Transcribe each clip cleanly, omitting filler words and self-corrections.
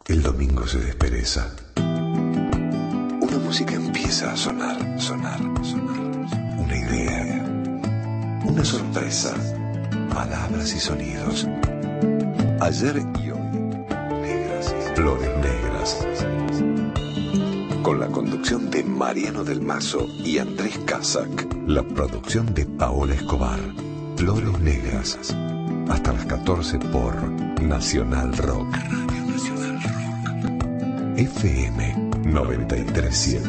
El domingo se despereza. Una música empieza a sonar. Una idea. Una sorpresa. Palabras y sonidos. Ayer y hoy. Negras. Flores negras. Con la conducción de Mariano del Mazo y Andrés Casac. La producción de Paola Escobar. Flores negras. Hasta las 14 por Nacional Rock. FM 93.7.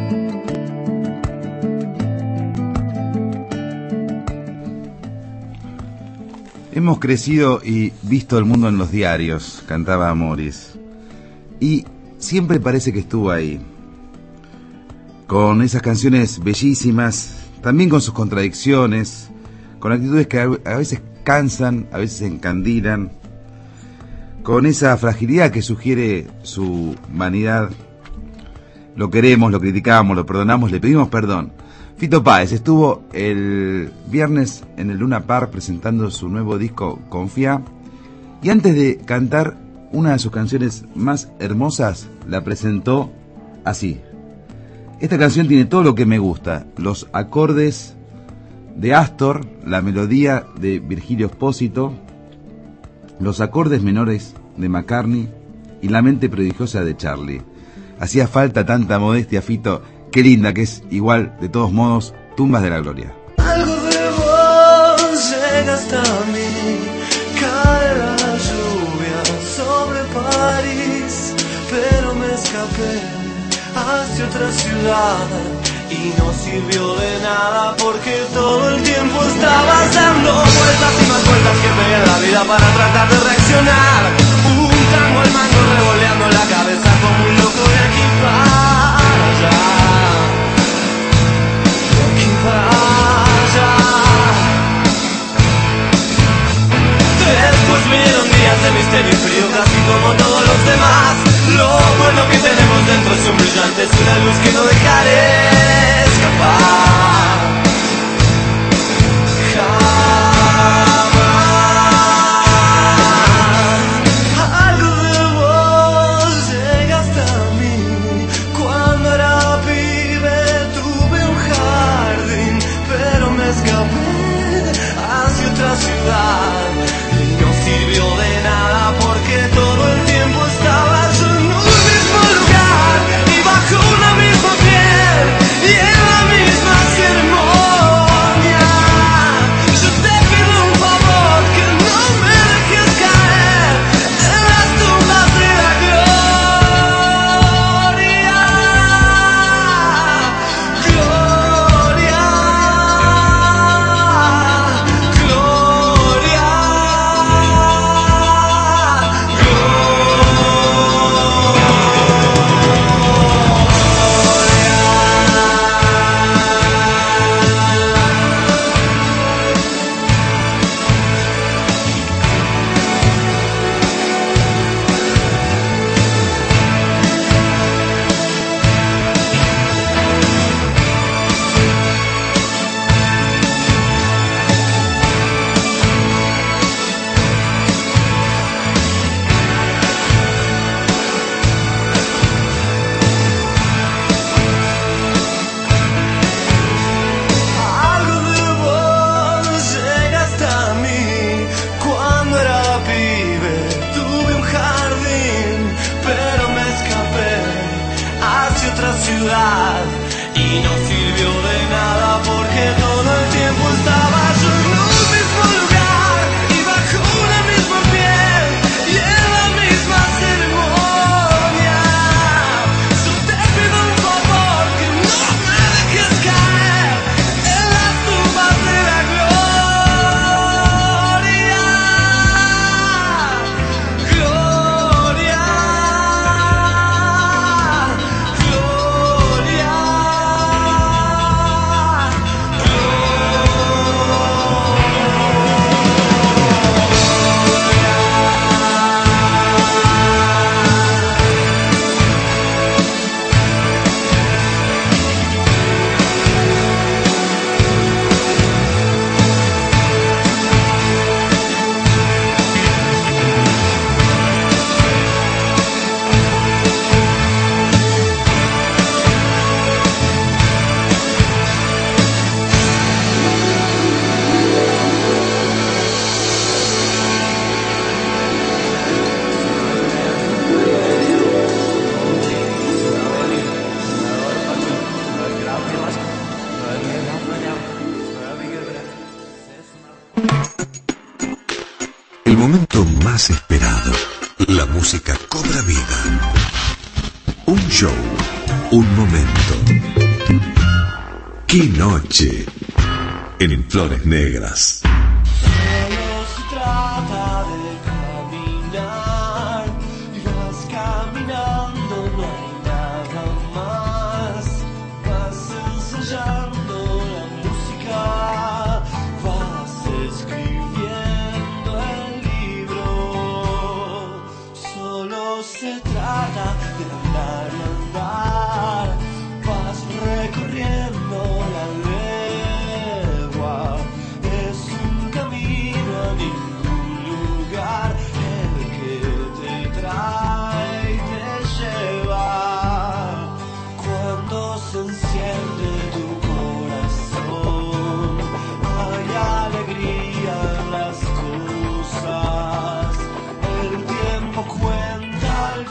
Hemos crecido y visto el mundo en los diarios, cantaba Morris. Y siempre parece que estuvo ahí. Con esas canciones bellísimas, también con sus contradicciones, con actitudes que a veces cansan, a veces encandilan, con esa fragilidad que sugiere su vanidad. Lo queremos, lo criticamos, lo perdonamos, le pedimos perdón. Fito Páez estuvo el viernes en el Luna Park presentando su nuevo disco Confía, y antes de cantar una de sus canciones más hermosas, la presentó así. Esta canción tiene todo lo que me gusta: los acordes de Astor, la melodía de Virgilio Espósito, los acordes menores de McCartney y la mente prodigiosa de Charlie. Hacía falta tanta modestia, Fito. Qué linda que es. Igual, de todos modos, Tumbas de la Gloria. Algo de vos llega hasta mí, cae la lluvia sobre París, pero me escapé hacia otra ciudad y no sirvió de nada porque todo el tiempo estabas dando vueltas y más vueltas que pegué en la vida para tratar de reaccionar. Un tango al mango revoleando la cabeza como un loco de aquí para allá. De aquí para allá. Después vinieron días de misterio y frío casi como todos los demás. Lo bueno que tenemos dentro es un brillante, es una luz que no dejaré escapar jamás. Algo de vos llega hasta mí. Cuando era pibe tuve un jardín, pero me escapé hacia otra ciudad y no sirvió de nada porque todo el tiempo estaba yo en un mismo lugar y bajo una misma piel y en la misma ceremonia. Yo te pido un favor, que no me dejes caer en las tumbas de la gloria. Gloria, gloria, algo de vos llega hasta mí. Cuando era pibe tuve un jardín, pero me escapé hacia otra ciudad y no sirvió de nada porque todo el tiempo estaba yo en un mismo lugar y bajo una misma piel y en la misma ceremonia. Yo te pido un favor, que no me dejes caer en las tumbas de la gloria. Gloria, gloria, gloria. La música cobra vida. Un show, un momento. ¡Qué noche! En Flores Negras. Solo se trata de caminar y vas caminando, no hay nada más. Vas ensayando la música, vas escribiendo el libro. Solo se trata de hablar y andar, vas recorriendo la legua. Es un camino a ningún lugar, el que te trae y te lleva. Cuando se enciende tu corazón, hay alegría en las cosas. El tiempo cuenta al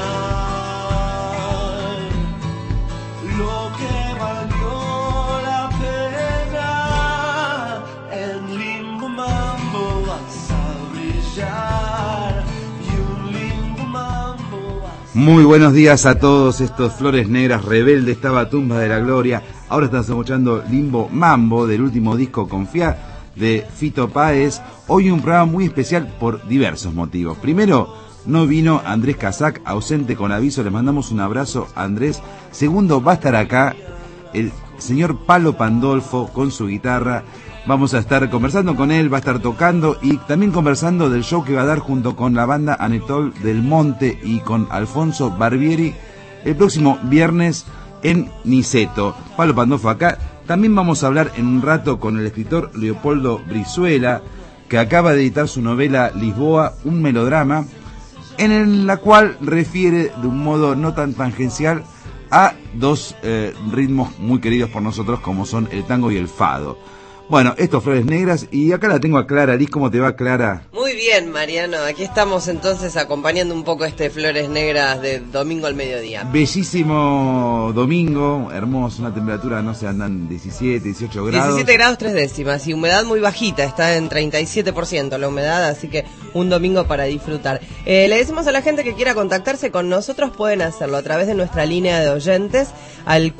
final lo que valió la pena. En Limbo Mambo vas a brillar y un Limbo Mambo vas a... Muy buenos días a todos estos Flores Negras, Rebelde estaba Tumba de la Gloria. Ahora estás escuchando Limbo Mambo del último disco Confiá de Fito Páez. Hoy un programa muy especial por diversos motivos. Primero, no vino Andrés Casac, ausente con aviso, le mandamos un abrazo a Andrés. Segundo, va a estar acá el señor Palo Pandolfo con su guitarra. Vamos a estar conversando con él, va a estar tocando y también conversando del show que va a dar junto con la banda Anetol del Monte y con Alfonso Barbieri el próximo viernes en Niceto. Palo Pandolfo acá. También vamos a hablar en un rato con el escritor Leopoldo Brizuela, que acaba de editar su novela Lisboa, un melodrama, en la cual refiere de un modo no tan tangencial a dos ritmos muy queridos por nosotros como son el tango y el fado. Bueno, esto es Flores Negras y acá la tengo a Clara. Liz, ¿cómo te va, Clara? Muy bien, Mariano, aquí estamos entonces acompañando un poco Flores Negras de domingo al mediodía. Bellísimo domingo, hermoso, una temperatura, no sé, andan 17, 18 grados. 17 grados 3 décimas y humedad muy bajita, está en 37% la humedad, así que un domingo para disfrutar. Le decimos a la gente que quiera contactarse con nosotros, pueden hacerlo a través de nuestra línea de oyentes al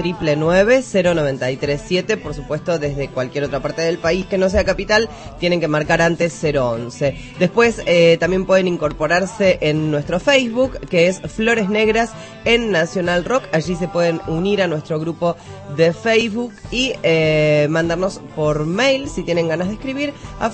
4999-0937, por supuesto desde cualquier otra parte del país que no sea capital, tienen que marcar antes 011. Después también pueden incorporarse en nuestro Facebook, que es Flores Negras en Nacional Rock. Allí se pueden unir a nuestro grupo de Facebook y mandarnos por mail, si tienen ganas de escribir, a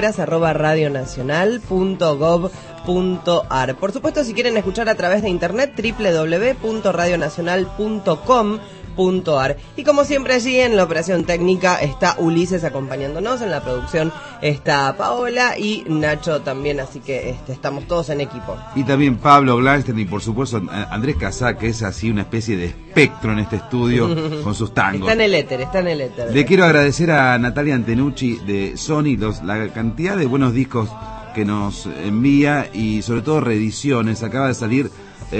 floresnegras@radionacional.gov.ar. Por supuesto, si quieren escuchar a través de internet, www.radionacional.com.ar. Y como siempre, allí en la operación técnica está Ulises acompañándonos, en la producción está Paola y Nacho también, así que estamos todos en equipo. Y también Pablo Glanstein y por supuesto Andrés Casac, que es así una especie de espectro en este estudio con sus tangos. Está en el éter. Le quiero agradecer a Natalia Antenucci de Sony la cantidad de buenos discos que nos envía y sobre todo reediciones. Acaba de salir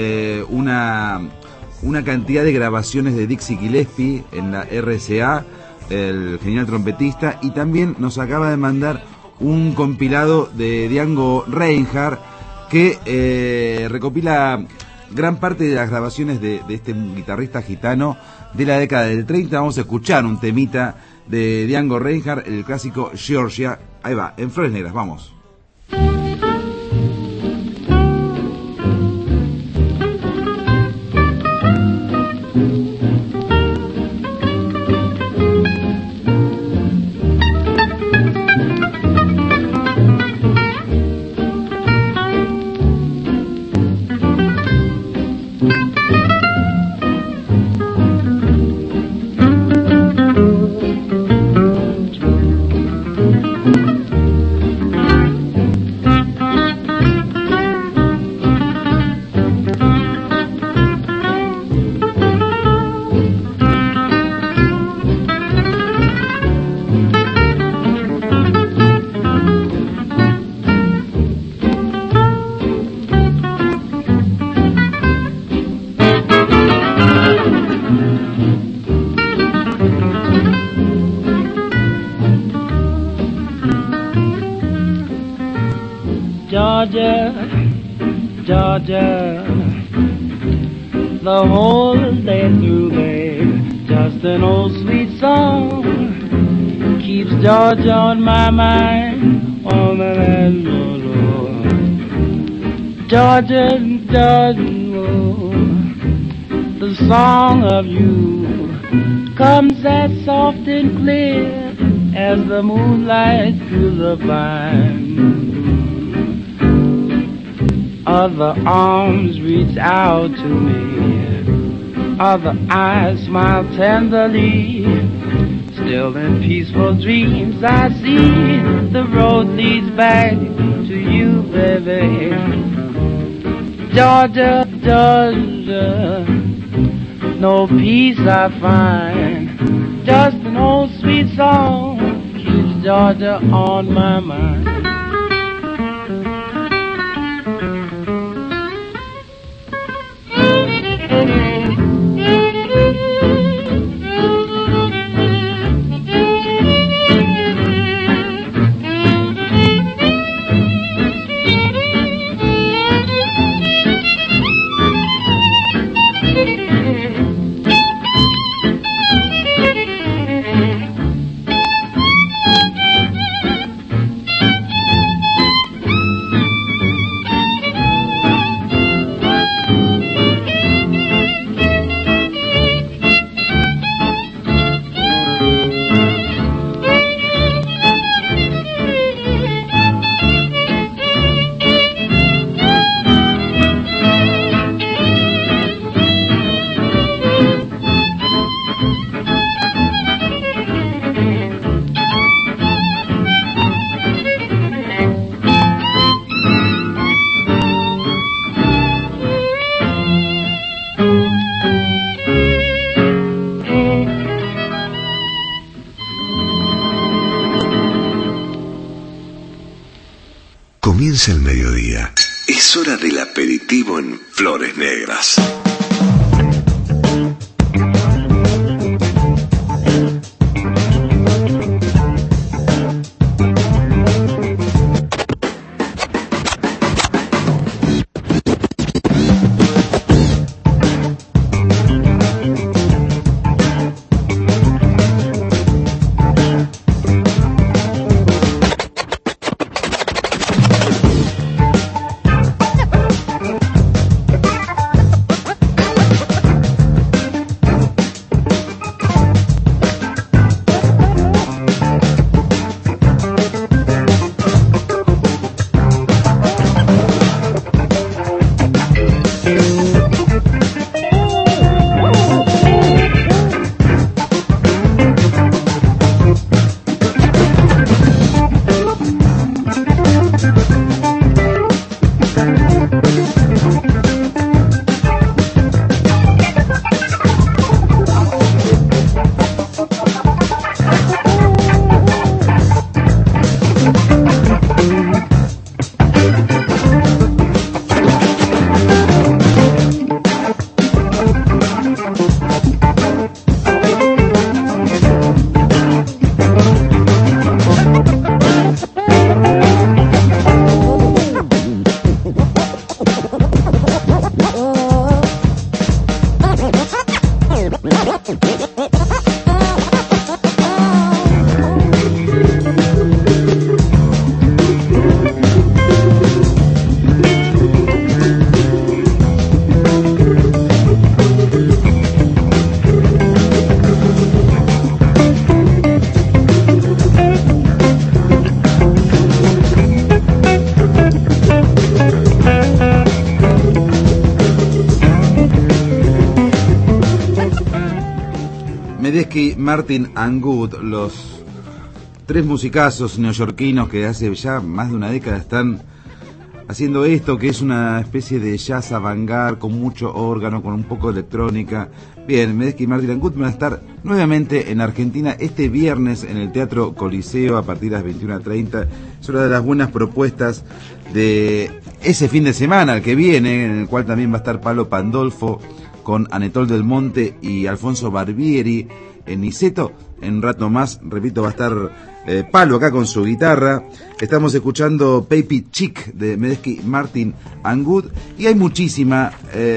una cantidad de grabaciones de Dixie Gillespie en la RCA, el genial trompetista, y también nos acaba de mandar un compilado de Django Reinhardt que recopila gran parte de las grabaciones de este guitarrista gitano de la década del 30. Vamos a escuchar un temita de Django Reinhardt, el clásico Georgia. Ahí va, en Flores Negras, vamos. Georgia, the whole day through, babe. Just an old sweet song keeps Georgia on my mind, on the land below. Georgia, Georgia, oh, the song of you comes as soft and clear as the moonlight through the vine. Other arms reach out to me, other eyes smile tenderly. Still in peaceful dreams I see the road leads back to you, baby. Georgia, Georgia, no peace I find. Just an old sweet song keeps Georgia on my mind. Comienza el mediodía. Es hora del aperitivo en Flores Negras. Medeski, Martin and Good, los tres musicazos neoyorquinos que hace ya más de una década están haciendo esto, que es una especie de jazz avant-garde con mucho órgano, con un poco de electrónica. Bien, Medeski, Martin and Good van a estar nuevamente en Argentina este viernes en el Teatro Coliseo a partir de las 21:30. Es una de las buenas propuestas de ese fin de semana, el que viene, en el cual también va a estar Pablo Pandolfo con Anetol del Monte y Alfonso Barbieri en Niceto. En un rato más, repito, va a estar palo acá con su guitarra. Estamos escuchando Baby Chick de Medeski Martin and Good, y hay muchísima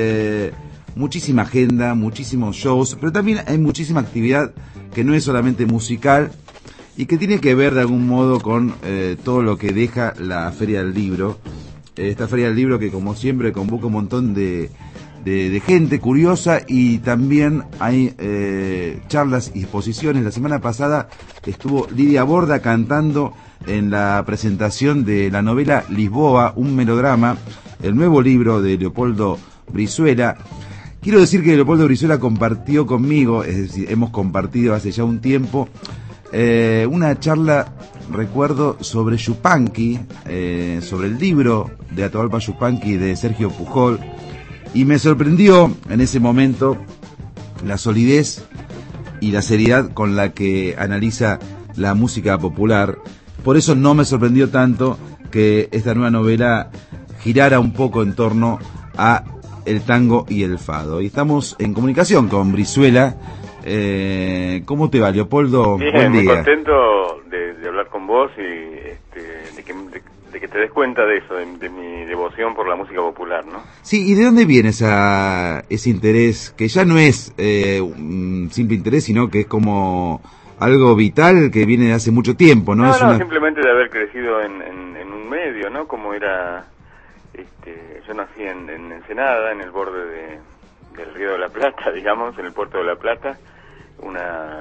agenda, muchísimos shows, pero también hay muchísima actividad que no es solamente musical y que tiene que ver de algún modo con todo lo que deja la Feria del Libro. Esta Feria del Libro que, como siempre, convoca un montón de gente curiosa, y también hay charlas y exposiciones. La semana pasada estuvo Lidia Borda cantando en la presentación de la novela Lisboa, un melodrama, el nuevo libro de Leopoldo Brizuela. Quiero decir que Leopoldo Brizuela compartió conmigo, es decir, hemos compartido hace ya un tiempo, una charla, recuerdo, sobre Yupanqui, sobre el libro de Atahualpa Yupanqui de Sergio Pujol, y me sorprendió en ese momento la solidez y la seriedad con la que analiza la música popular. Por eso no me sorprendió tanto que esta nueva novela girara un poco en torno a el tango y el fado. Y estamos en comunicación con Brizuela. ¿Cómo te va, Leopoldo? Bien, buen día. muy contento de hablar con vos y de que te des cuenta de eso, de mi devoción por la música popular, ¿no? Sí, ¿y de dónde viene ese interés, que ya no es un simple interés, sino que es como algo vital que viene de hace mucho tiempo, ¿no? No, simplemente de haber crecido en un medio, ¿no? Como era... yo nací en Ensenada, en el borde del Río de la Plata, digamos, en el puerto de La Plata, un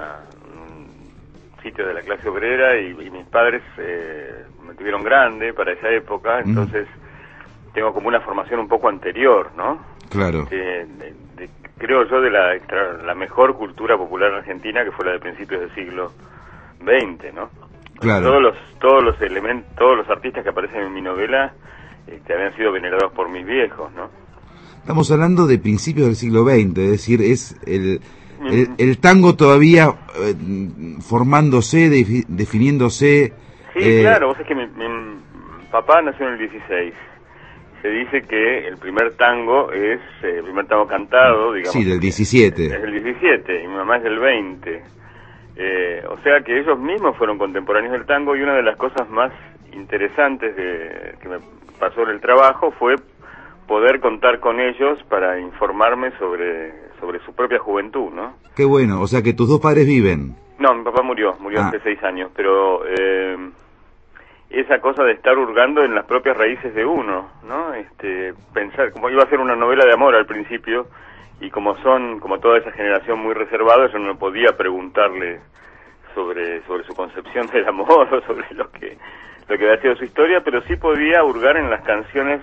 sitio de la clase obrera, y mis padres me tuvieron grande para esa época, entonces tengo como una formación un poco anterior, ¿no? Claro. Creo yo de la mejor cultura popular argentina, que fue la de principios del siglo XX, ¿no? Claro. Todos los elementos, todos los artistas que aparecen en mi novela habían sido venerados por mis viejos, ¿no? Estamos hablando de principios del siglo XX, es decir, es el tango todavía formándose, definiéndose. Sí, claro, vos sabés que mi papá nació en el 16. Se dice que el primer tango es el primer tango cantado, digamos. Sí, del 17. Es del 17, y mi mamá es del 20. O sea que ellos mismos fueron contemporáneos del tango, y una de las cosas más interesantes que me pasó en el trabajo fue poder contar con ellos para informarme sobre su propia juventud, ¿no? Qué bueno, o sea que tus dos padres viven. No, mi papá murió hace 6 años, pero esa cosa de estar hurgando en las propias raíces de uno, ¿no? Pensar, como iba a ser una novela de amor al principio, y como toda esa generación muy reservada, yo no podía preguntarle sobre su concepción del amor o sobre lo que había sido su historia, pero sí podía hurgar en las canciones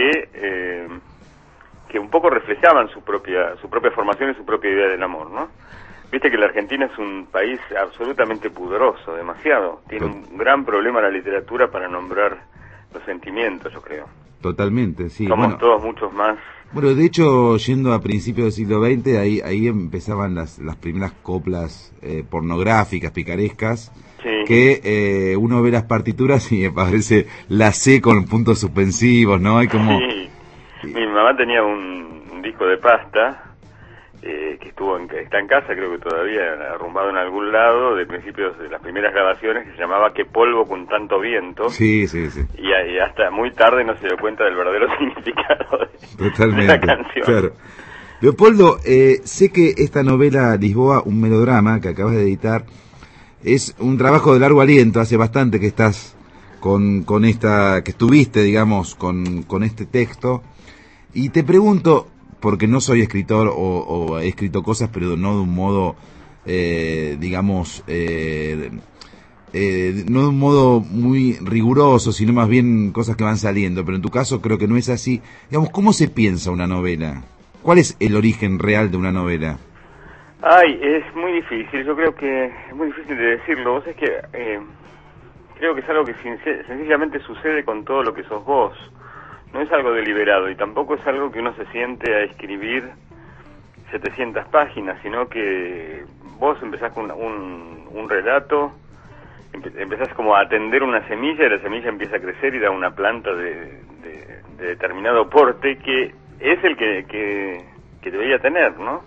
que un poco reflejaban su propia formación y su propia idea del amor, ¿no? Viste que la Argentina es un país absolutamente pudoroso, demasiado. Tiene un gran problema la literatura para nombrar los sentimientos, yo creo. Totalmente, sí. Somos todos muchos más. Bueno, de hecho, yendo a principios del siglo XX, ahí empezaban las primeras coplas pornográficas, picarescas, sí, que uno ve las partituras y me parece la C con puntos suspensivos, ¿no? Hay como... Sí. Mi mamá tenía un disco de Pasta, que está en casa, creo que todavía arrumbado en algún lado, de principios de las primeras grabaciones, que se llamaba Qué polvo con tanto viento. Sí. Y hasta muy tarde no se dio cuenta del verdadero significado de la canción. Claro. Leopoldo, sé que esta novela Lisboa, un melodrama que acabas de editar, es un trabajo de largo aliento. Hace bastante que estás con esta, que estuviste, digamos, con este texto. Y te pregunto, porque no soy escritor o he escrito cosas, pero no de un modo, digamos, no de un modo muy riguroso, sino más bien cosas que van saliendo. Pero en tu caso creo que no es así. Digamos, ¿cómo se piensa una novela? ¿Cuál es el origen real de una novela? Ay, es muy difícil. Yo creo que es muy difícil de decirlo. Vos es que creo que es algo que sencillamente sucede con todo lo que sos vos. No es algo deliberado, y tampoco es algo que uno se siente a escribir 700 páginas, sino que vos empezás con un relato, empezás como a atender una semilla, y la semilla empieza a crecer y da una planta de determinado porte, que es el que debería tener, ¿no?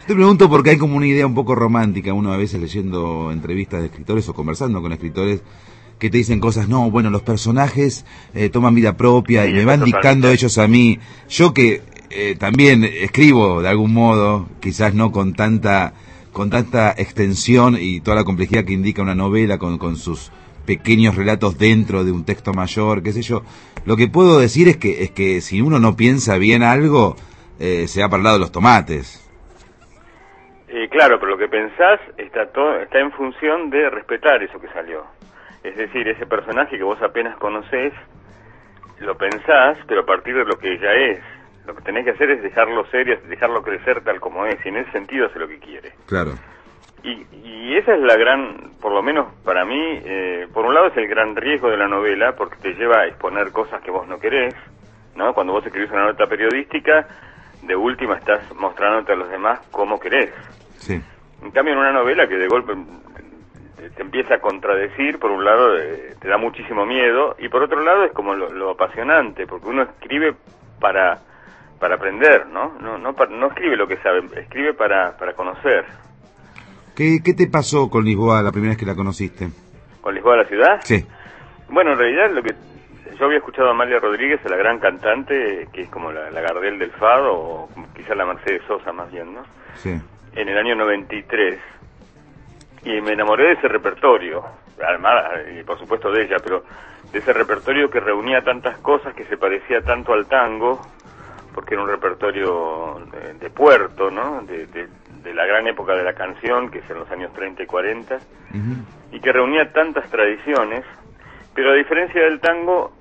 Te pregunto porque hay como una idea un poco romántica, uno a veces leyendo entrevistas de escritores o conversando con escritores que te dicen cosas, no, bueno, los personajes toman vida propia y me van dictando ellos a mí. Yo que también escribo de algún modo, quizás no con tanta extensión y toda la complejidad que indica una novela con sus pequeños relatos dentro de un texto mayor, qué sé yo. Lo que puedo decir es que si uno no piensa bien algo, se va para el lado de los tomates. Claro, pero lo que pensás está en función de respetar eso que salió. Es decir, ese personaje que vos apenas conocés, lo pensás, pero a partir de lo que ya es. Lo que tenés que hacer es dejarlo ser y dejarlo crecer tal como es, y en ese sentido hace lo que quiere. Claro. Y esa es la gran, por lo menos para mí, por un lado es el gran riesgo de la novela, porque te lleva a exponer cosas que vos no querés, ¿no? Cuando vos escribís una nota periodística, de última estás mostrándote a los demás cómo querés. Sí. En cambio, en una novela que de golpe te empieza a contradecir, por un lado te da muchísimo miedo, y por otro lado es como lo apasionante, porque uno escribe para aprender, ¿no? No escribe lo que sabe, escribe para conocer. ¿Qué te pasó con Lisboa la primera vez que la conociste? ¿Con Lisboa la ciudad? Sí. Bueno, en realidad yo había escuchado a Amalia Rodríguez, a la gran cantante, que es como la Gardel del fado, o quizás la Mercedes Sosa más bien, ¿no? Sí. En el año 93. Y me enamoré de ese repertorio, además, y por supuesto de ella, pero de ese repertorio que reunía tantas cosas, que se parecía tanto al tango, porque era un repertorio de puerto, ¿no? De la gran época de la canción, que es en los años 30 y 40, y que reunía tantas tradiciones, pero a diferencia del tango,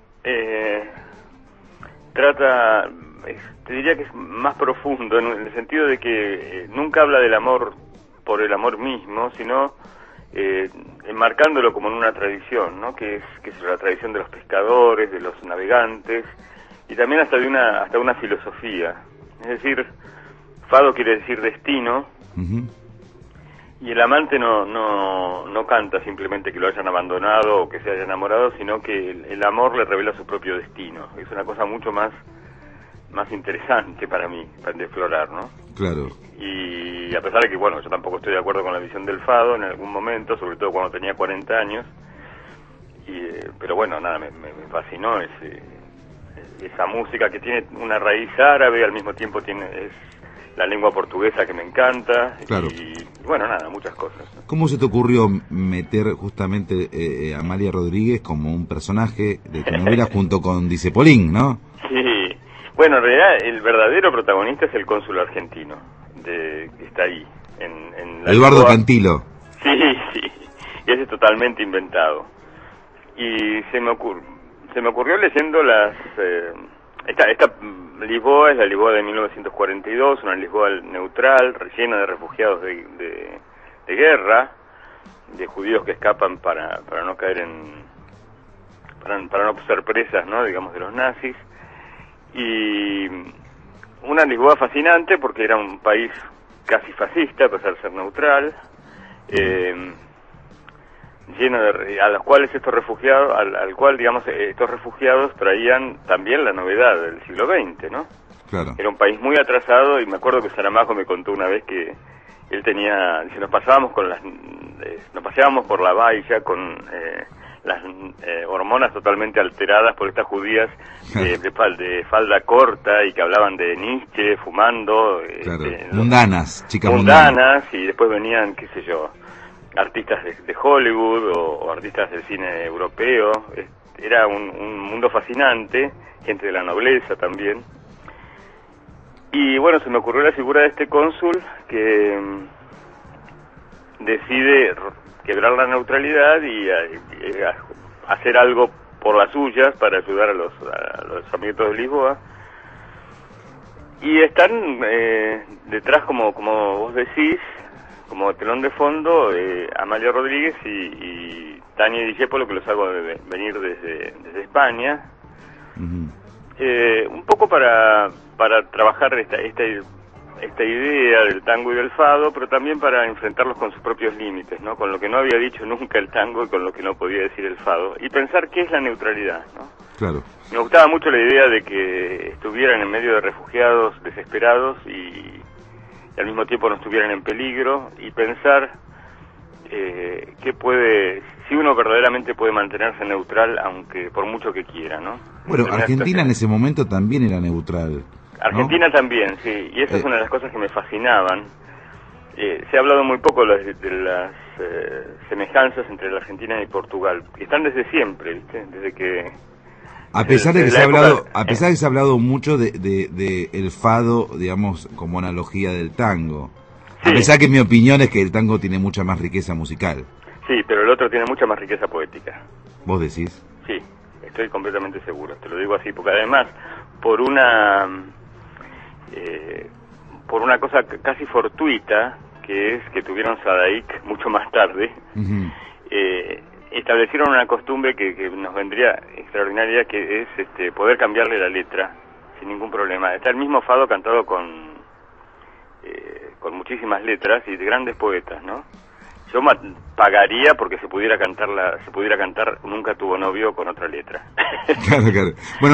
te diría que es más profundo, en el sentido de que nunca habla del amor por el amor mismo, sino enmarcándolo como en una tradición, ¿no? Que es la tradición de los pescadores, de los navegantes, y también hasta una filosofía. Es decir, fado quiere decir destino, y el amante no canta simplemente que lo hayan abandonado o que se haya enamorado, sino que el amor le revela su propio destino. Es una cosa mucho más interesante para mí, de explorar, ¿no? Claro. Y a pesar de que, bueno, yo tampoco estoy de acuerdo con la visión del fado en algún momento, sobre todo cuando tenía 40 años, pero bueno, nada, me fascinó esa música que tiene una raíz árabe, al mismo tiempo es la lengua portuguesa que me encanta, claro. Y bueno, nada, muchas cosas. ¿Cómo se te ocurrió meter justamente a Amalia Rodríguez como un personaje de tu novela junto con Disepolín, no? Sí, bueno, en realidad el verdadero protagonista es el cónsul argentino, que está ahí, en la Eduardo Lisboa. Cantilo. Sí, y ese es totalmente inventado. Y se me ocurrió leyendo esta Lisboa es la Lisboa de 1942, una Lisboa neutral, llena de refugiados de guerra, de judíos que escapan para no caer para no ser presas, ¿no? Digamos, de los nazis. Y una Lisboa fascinante porque era un país casi fascista, a pesar de ser neutral, lleno a los cuales estos refugiados, al cual, digamos, estos refugiados traían también la novedad del siglo XX, ¿no? Claro. Era un país muy atrasado, y me acuerdo que Saramago me contó una vez que él dice, nos paseábamos por la bahía con las hormonas totalmente alteradas por estas judías de falda corta y que hablaban de Nietzsche, fumando. Claro. Mundanas, chicas mundanas. Y después venían, qué sé yo, artistas de Hollywood o artistas del cine europeo. Era un mundo fascinante, gente de la nobleza también. Y bueno, se me ocurrió la figura de este cónsul que decide quebrar la neutralidad y hacer algo por las suyas para ayudar a los sarmientos de Lisboa. Y están detrás, como vos decís, como telón de fondo, Amalia Rodríguez y Tania Discépolo, que los hago venir desde España. Un poco para trabajar esta idea del tango y del fado, pero también para enfrentarlos con sus propios límites, ¿no? Con lo que no había dicho nunca el tango y con lo que no podía decir el fado, y pensar qué es la neutralidad, ¿no? Claro. Me gustaba mucho la idea de que estuvieran en medio de refugiados desesperados y al mismo tiempo no estuvieran en peligro, y pensar qué puede, si uno verdaderamente puede mantenerse neutral, aunque por mucho que quiera, ¿no? Bueno, Argentina en ese momento también era neutral, ¿no? Argentina también, sí, y esa es una de las cosas que me fascinaban. Se ha hablado muy poco de las semejanzas entre la Argentina y Portugal, que están desde siempre, ¿viste? Desde que... A pesar de que se ha época, hablado, a pesar de que se ha hablado mucho de el fado, digamos, como analogía del tango. Sí. A pesar que mi opinión es que el tango tiene mucha más riqueza musical. Sí, pero el otro tiene mucha más riqueza poética. ¿Vos decís? Sí, estoy completamente seguro, te lo digo así, porque además, por una cosa casi fortuita, que es que tuvieron Sadaic mucho más tarde, Uh-huh. establecieron una costumbre que nos vendría extraordinaria, que es poder cambiarle la letra sin ningún problema. Está el mismo fado cantado con muchísimas letras y de grandes poetas, ¿no? Yo pagaría porque se pudiera cantar Nunca tuvo novio con otra letra. Claro, claro. Bueno,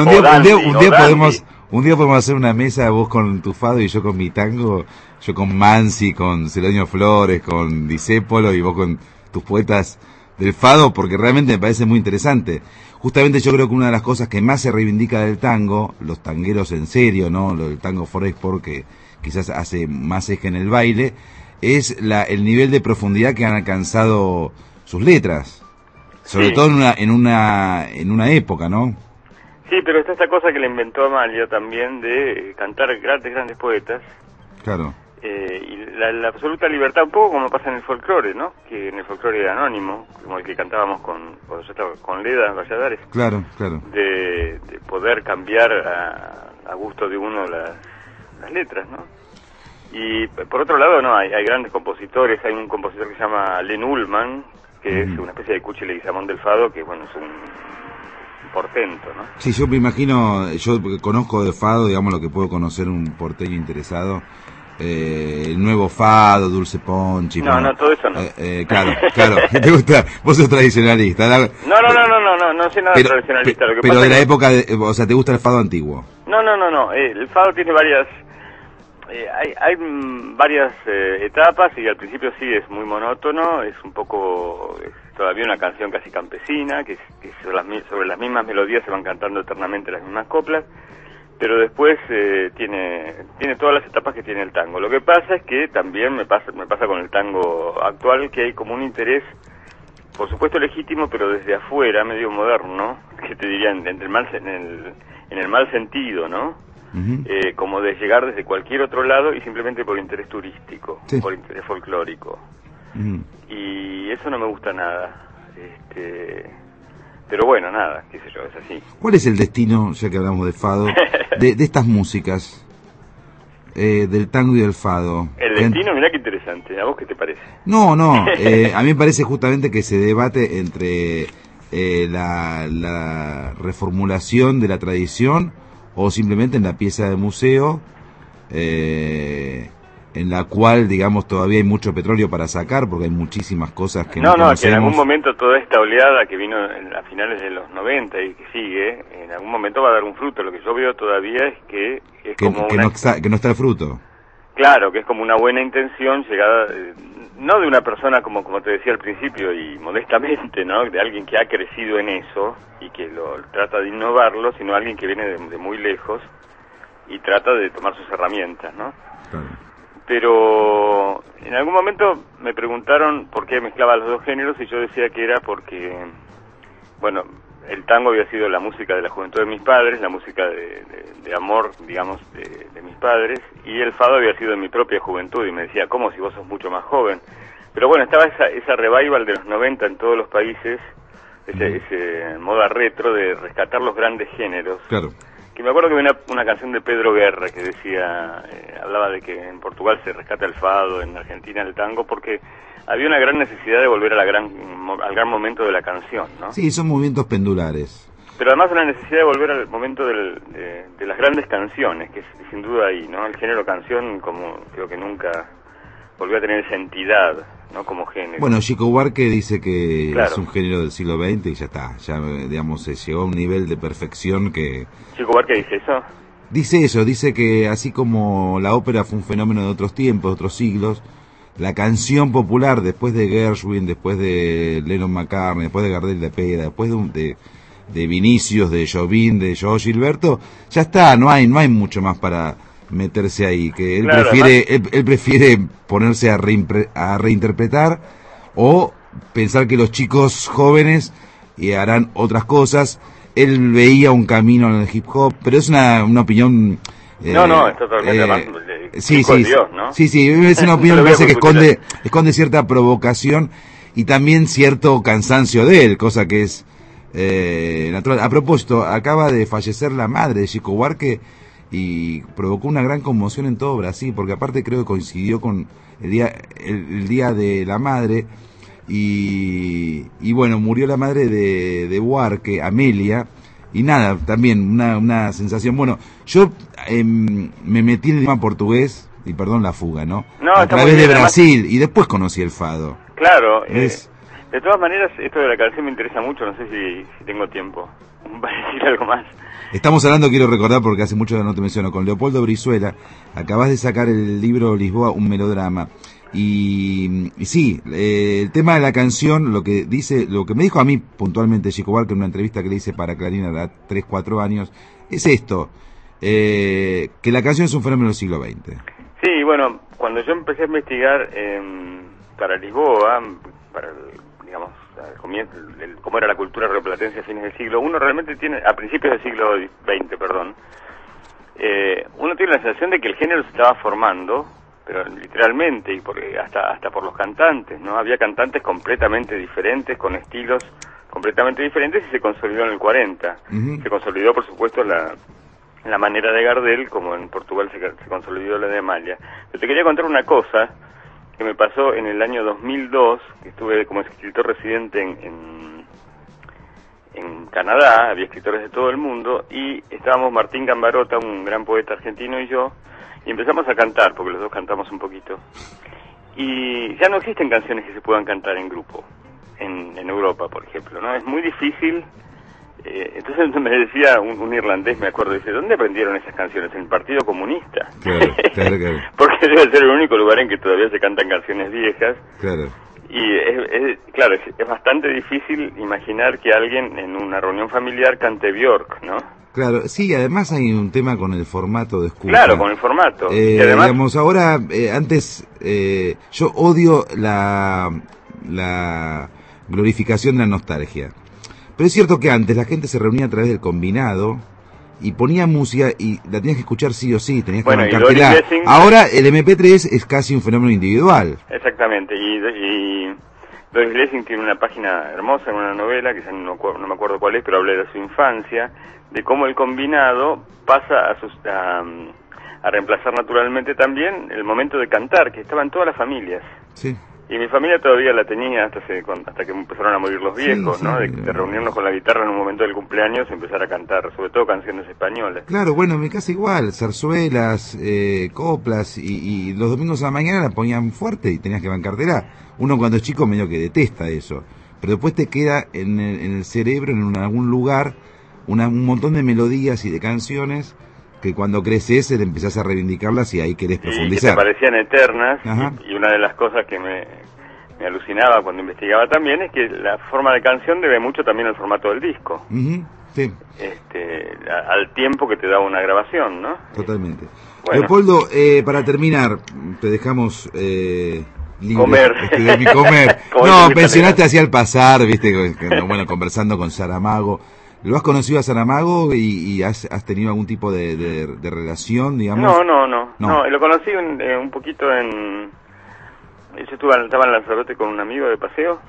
un día podemos hacer una mesa, vos con tu fado y yo con mi tango, yo con Mansi, con Celedonio Flores, con Discépolo y vos con tus poetas del fado, porque realmente me parece muy interesante. Justamente yo creo que una de las cosas que más se reivindica del tango, los tangueros en serio, ¿no? Lo del tango for export, que quizás hace más eje en el baile, es el nivel de profundidad que han alcanzado sus letras, sobre todo en una época, ¿no? Sí, pero está esta cosa que le inventó Amalia también de cantar grandes poetas. Claro. Y la absoluta libertad, un poco como pasa en el folclore, ¿no? Que en el folclore anónimo, como el que cantábamos cuando yo estaba con Leda Valladares. Claro, claro. De poder cambiar a gusto de uno las letras, ¿no? Y por otro lado, no, hay grandes compositores. Hay un compositor que se llama Len Ullman, que es una especie de Cuchi Leguizamón del fado, que bueno, es un portento, ¿no? Sí, yo me imagino, yo conozco de fado, digamos, lo que puedo conocer un porteño interesado, el nuevo fado, Dulce Ponchi. No, bueno, no, todo eso no. Claro, ¿te gusta? Vos sos tradicionalista. No sé nada de tradicionalista. Lo que pero pasa de la que... época, o sea, ¿te gusta el fado antiguo? No, el fado tiene varias... hay varias etapas, y al principio sí es muy monótono, es un poco... es todavía una canción casi campesina, que sobre las mismas melodías se van cantando eternamente las mismas coplas, pero después tiene todas las etapas que tiene el tango. Lo que pasa es que también me pasa con el tango actual, que hay como un interés, por supuesto legítimo, pero desde afuera, medio moderno, que te dirían en el mal sentido, ¿no? Uh-huh. Como de llegar desde cualquier otro lado y simplemente por interés turístico, sí, por interés folclórico. Uh-huh. Y eso no me gusta nada. Pero bueno, nada, qué sé yo, es así. ¿Cuál es el destino, ya que hablamos de fado, de estas músicas, del tango y del fado? El destino, mirá qué interesante. ¿A vos qué te parece? No, a mí me parece justamente que se debate entre la reformulación de la tradición o simplemente en la pieza de museo, en la cual, digamos, todavía hay mucho petróleo para sacar, porque hay muchísimas cosas que no conocemos. Que en algún momento toda esta oleada que vino a finales de los 90 y que sigue, en algún momento va a dar un fruto. Lo que yo veo todavía es que es como que no está el fruto. Claro, que es como una buena intención llegada, no de una persona como te decía al principio, y modestamente, ¿no? De alguien que ha crecido en eso y que lo trata de innovarlo, sino alguien que viene de muy lejos y trata de tomar sus herramientas, ¿no? Claro. Pero en algún momento me preguntaron por qué mezclaba los dos géneros, y yo decía que era porque, bueno, el tango había sido la música de la juventud de mis padres, la música de amor, digamos, de mis padres, y el fado había sido de mi propia juventud, y me decía, ¿cómo si vos sos mucho más joven? Pero bueno, estaba esa revival de los 90 en todos los países, ese moda retro de rescatar los grandes géneros. Claro. Que me acuerdo que había una canción de Pedro Guerra que decía, hablaba de que en Portugal se rescata el fado, en Argentina el tango, porque había una gran necesidad de volver al gran momento de la canción, ¿no? Sí, son movimientos pendulares. Pero además una necesidad de volver al momento de las grandes canciones, que es sin duda ahí, ¿no? El género canción, como creo que nunca volvió a tener esa entidad, ¿no? Como género. Bueno, Chico Buarque dice que claro, es un género del siglo XX y ya está, ya digamos se llegó a un nivel de perfección que... ¿Chico Buarque dice eso? dice eso, dice que así como la ópera fue un fenómeno de otros tiempos, de otros siglos, la canción popular después de Gershwin, después de Lennon McCartney, después de Gardel de Pera, después de Vinicius, de Jobim, de Joao Gilberto, ya está, no hay mucho más para meterse ahí, que él Claro, él prefiere ponerse a reinterpretar o pensar que los chicos jóvenes harán otras cosas. Él veía un camino en el hip hop, pero es una opinión. No, es totalmente además, sí, hijo de Dios, ¿no? sí, es una opinión Lo que veo parece que muy esconde cierta provocación y también cierto cansancio de él, cosa que es natural. A propósito, acaba de fallecer la madre de Chico Buarque y provocó una gran conmoción en todo Brasil, porque aparte creo que coincidió con el día de la madre. Y bueno, murió la madre de Buarque, Amelia, y nada, también una sensación. Bueno, yo me metí en el idioma portugués, y perdón la fuga, ¿no? A través de Brasil, y después conocí el fado. Claro, de todas maneras, esto de la canción me interesa mucho, no sé si tengo tiempo para decir algo más. Estamos hablando, quiero recordar, porque hace mucho que no te menciono, con Leopoldo Brizuela. Acabas de sacar el libro Lisboa, un melodrama. Y sí, el tema de la canción, lo que me dijo a mí puntualmente Chico Buarque en una entrevista que le hice para Clarín a 3-4 años, es esto, que la canción es un fenómeno del siglo XX. Sí, bueno, cuando yo empecé a investigar para Lisboa, para digamos, al comienzo, cómo era la cultura rioplatense a fines del siglo I, realmente tiene, a principios del siglo XX, perdón, uno tiene la sensación de que el género se estaba formando, pero literalmente, y hasta por los cantantes, ¿no? Había cantantes completamente diferentes, con estilos completamente diferentes, y se consolidó en el 40. Uh-huh. Se consolidó, por supuesto, la manera de Gardel, como en Portugal se consolidó la de Amalia. Pero te quería contar una cosa que me pasó en el año 2002, que estuve como escritor residente en Canadá, había escritores de todo el mundo, y estábamos Martín Gambarota, un gran poeta argentino, y yo, y empezamos a cantar, porque los dos cantamos un poquito. Y ya no existen canciones que se puedan cantar en grupo, en Europa, por ejemplo, ¿no? Es muy difícil. Entonces me decía un irlandés, me acuerdo, dice, ¿dónde aprendieron esas canciones? ¿En el Partido Comunista? Claro. Porque debe ser el único lugar en que todavía se cantan canciones viejas. Claro. Y claro, es bastante difícil imaginar que alguien en una reunión familiar cante Björk, ¿no? Claro, sí, además hay un tema con el formato de escucha. Claro, con el formato. Y además, digamos, ahora, antes, yo odio la glorificación de la nostalgia. Pero es cierto que antes la gente se reunía a través del combinado y ponía música y la tenías que escuchar sí o sí, tenías que bancártela. Ahora el MP3 es casi un fenómeno individual. Exactamente, y Doris Lessing tiene una página hermosa en una novela, que ya no me acuerdo cuál es, pero habla de su infancia, de cómo el combinado pasa a reemplazar naturalmente también el momento de cantar, que estaban todas las familias. Sí. Y mi familia todavía la tenía hasta que empezaron a morir los viejos, sí, ¿no? De reunirnos con la guitarra en un momento del cumpleaños y empezar a cantar, sobre todo canciones españolas. Claro, bueno, en mi casa igual, zarzuelas, coplas, y los domingos a la mañana la ponían fuerte y tenías que bancártela. Uno cuando es chico medio que detesta eso, pero después te queda en el cerebro, en algún lugar, un montón de melodías y de canciones que cuando creces te empezás a reivindicarlas y ahí querés profundizar. Y que te parecían eternas, y una de las cosas que me alucinaba cuando investigaba también es que la forma de canción debe mucho también al formato del disco. Uh-huh, sí. Al tiempo que te da una grabación, ¿no? Totalmente. Bueno. Leopoldo, para terminar, te dejamos libre comer. De mi comer. No, mencionaste así al pasar, viste, bueno, conversando con Saramago. ¿Lo has conocido a Saramago y has tenido algún tipo de relación, digamos? No, lo conocí un poquito yo estaba en Lanzarote con un amigo de paseo,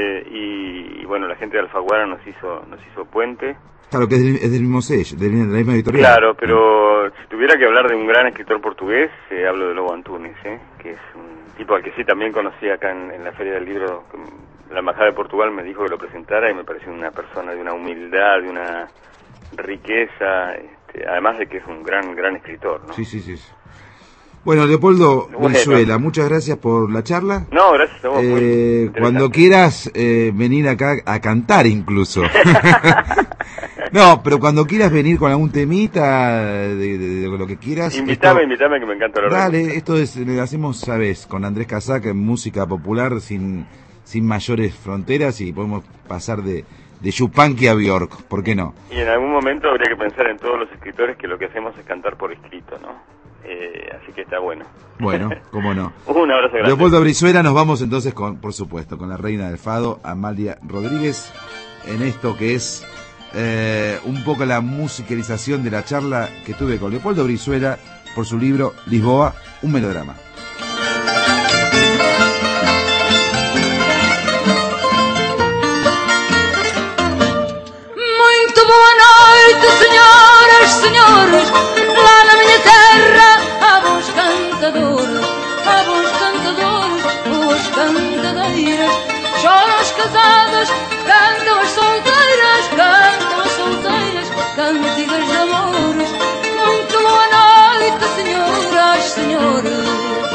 y bueno, la gente de Alfaguara nos hizo puente. Claro, que es del mismo sello, de la misma editorial. Claro, pero si tuviera que hablar de un gran escritor portugués, hablo de Lobo Antunes, que es un tipo al que sí también conocí acá en la Feria del Libro. La Embajada de Portugal me dijo que lo presentara y me pareció una persona de una humildad, de una riqueza, además de que es un gran escritor, ¿no? Sí. Bueno, Leopoldo Brizuela, muchas gracias por la charla. No, gracias a vos. Muy cuando quieras venir acá a cantar incluso. No, pero cuando quieras venir con algún temita, de lo que quieras. Invítame que me encanta la Dale, esto es, le hacemos, sabes, con Andrés Casaca en música popular sin mayores fronteras y podemos pasar de Yupanqui a Bjork, ¿por qué no? Y en algún momento habría que pensar en todos los escritores que lo que hacemos es cantar por escrito, ¿no? Así que está bueno. Bueno, cómo no. Un abrazo grande. Leopoldo Brizuela, nos vamos entonces por supuesto, con la reina del fado, Amalia Rodríguez, en esto que es un poco la musicalización de la charla que tuve con Leopoldo Brizuela por su libro Lisboa, un melodrama. Muito boa noite, senhoras, senhores. Lá na minha terra há bons cantadores, boas cantadeiras. Choram as casadas, cantam as solteiras, cantigas de amores. Muito boa noite, senhoras, senhores.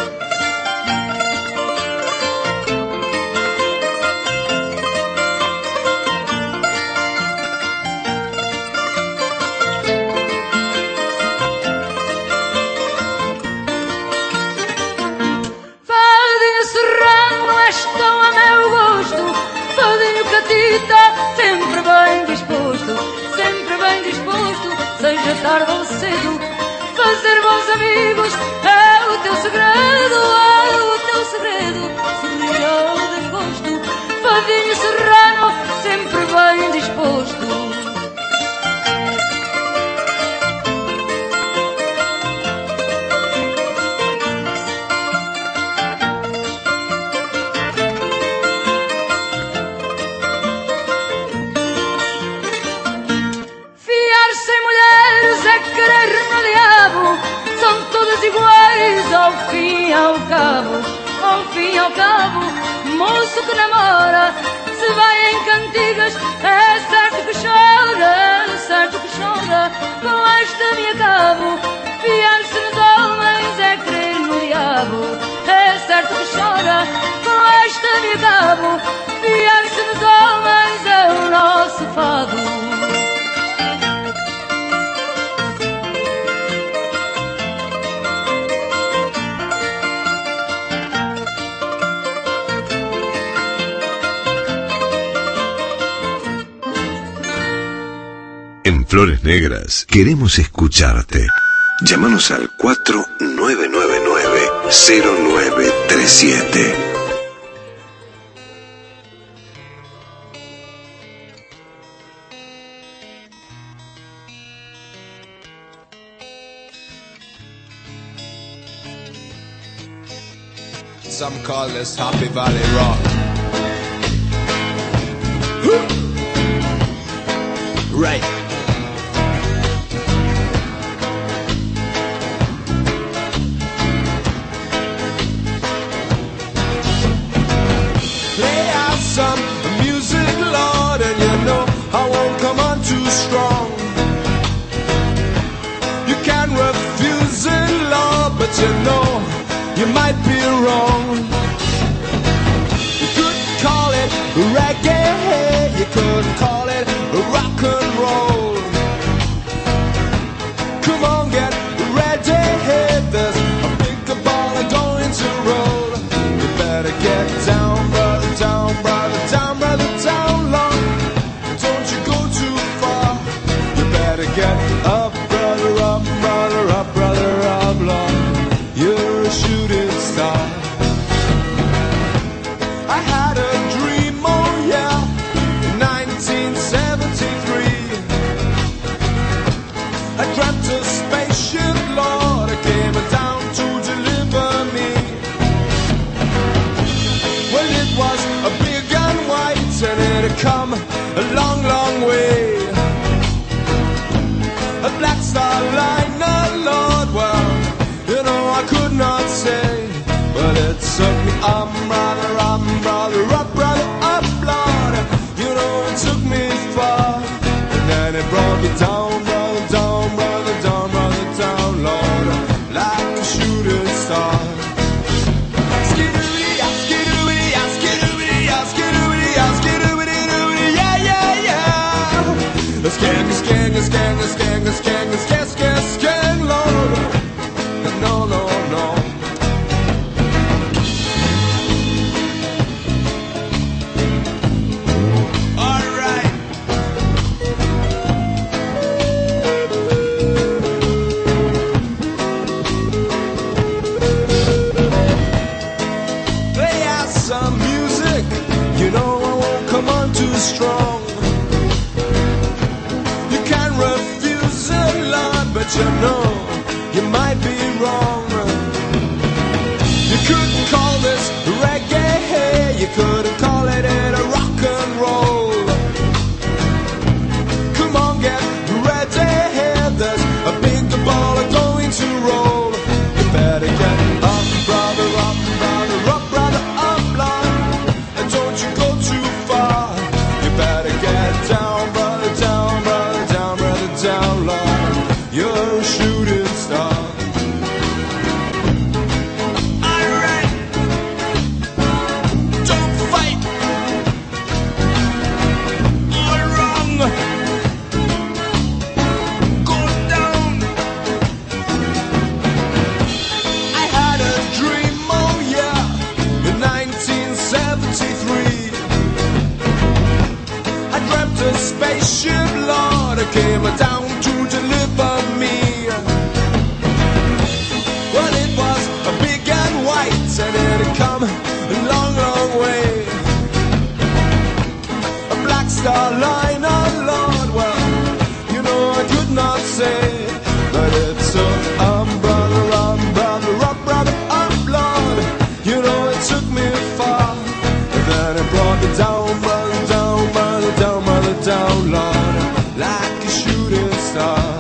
Sempre bem disposto, seja tarde ou cedo, fazer bons amigos é o teu segredo, sorrir ao desgosto, fadinho serrano, sempre bem disposto. Iguais ao fim ao cabo, moço que namora, se vai em cantigas, é certo que chora, com esta me acabo, fiar-se nos homens é crer no diabo, é certo que chora, com esta me acabo, fiar-se nos homens é o nosso fado. En Flores Negras queremos escucharte. Llámanos al 4999-0937. Some call this Happy Valley Rock. Right. Some music, Lord, and you know I won't come on too strong. You can refuse it, Lord, but you know you might be wrong. You could call it reggae, you could call it rock and roll. Come on, get ready, there's a big ball going to roll. You better get down, brother, down, brother, down, brother, down low. Don't you go too far. You better get up, brother, up, brother, up, brother, up, low. You're a shooting star. I had a dream, oh yeah, in 1973. I dreamt a spaceship, Lord, it came down to deliver me. Well, it was a big and white, and it had come a long, long way. A black star liner, Lord, well, you know I could not say, but it took me up, brother, up, brother, up, brother, up, Lord. You know it took me far, and then it brought me down, brother, down, brother, down, brother, down, Lord, like a shooting star. Skidoo-wee, yeah, yeah, yeah. Skidoo-wee, you know you might be wrong. You couldn't call this reggae, you couldn't call it a rock and roll. Come on, get ready, there's a big ball going to roll. You better get up, brother, up, brother, up, brother, up, Lord. And don't you go too far. You better get down, brother, down, brother, down, brother, down, Lord. You're a shooting star. Alright, don't fight. All wrong. Go down. I had a dream, oh yeah, in 1973. I dreamt a spaceship, Lord, came down to deliver me. Well, it was big and white, and it had come a long, long way. A black star line, oh Lord, well, you know I could not say, but it's brother, up, Lord. You know it took me far, and then it brought me down, brother, down, brother, down, brother, down, Lord, like a shooting star.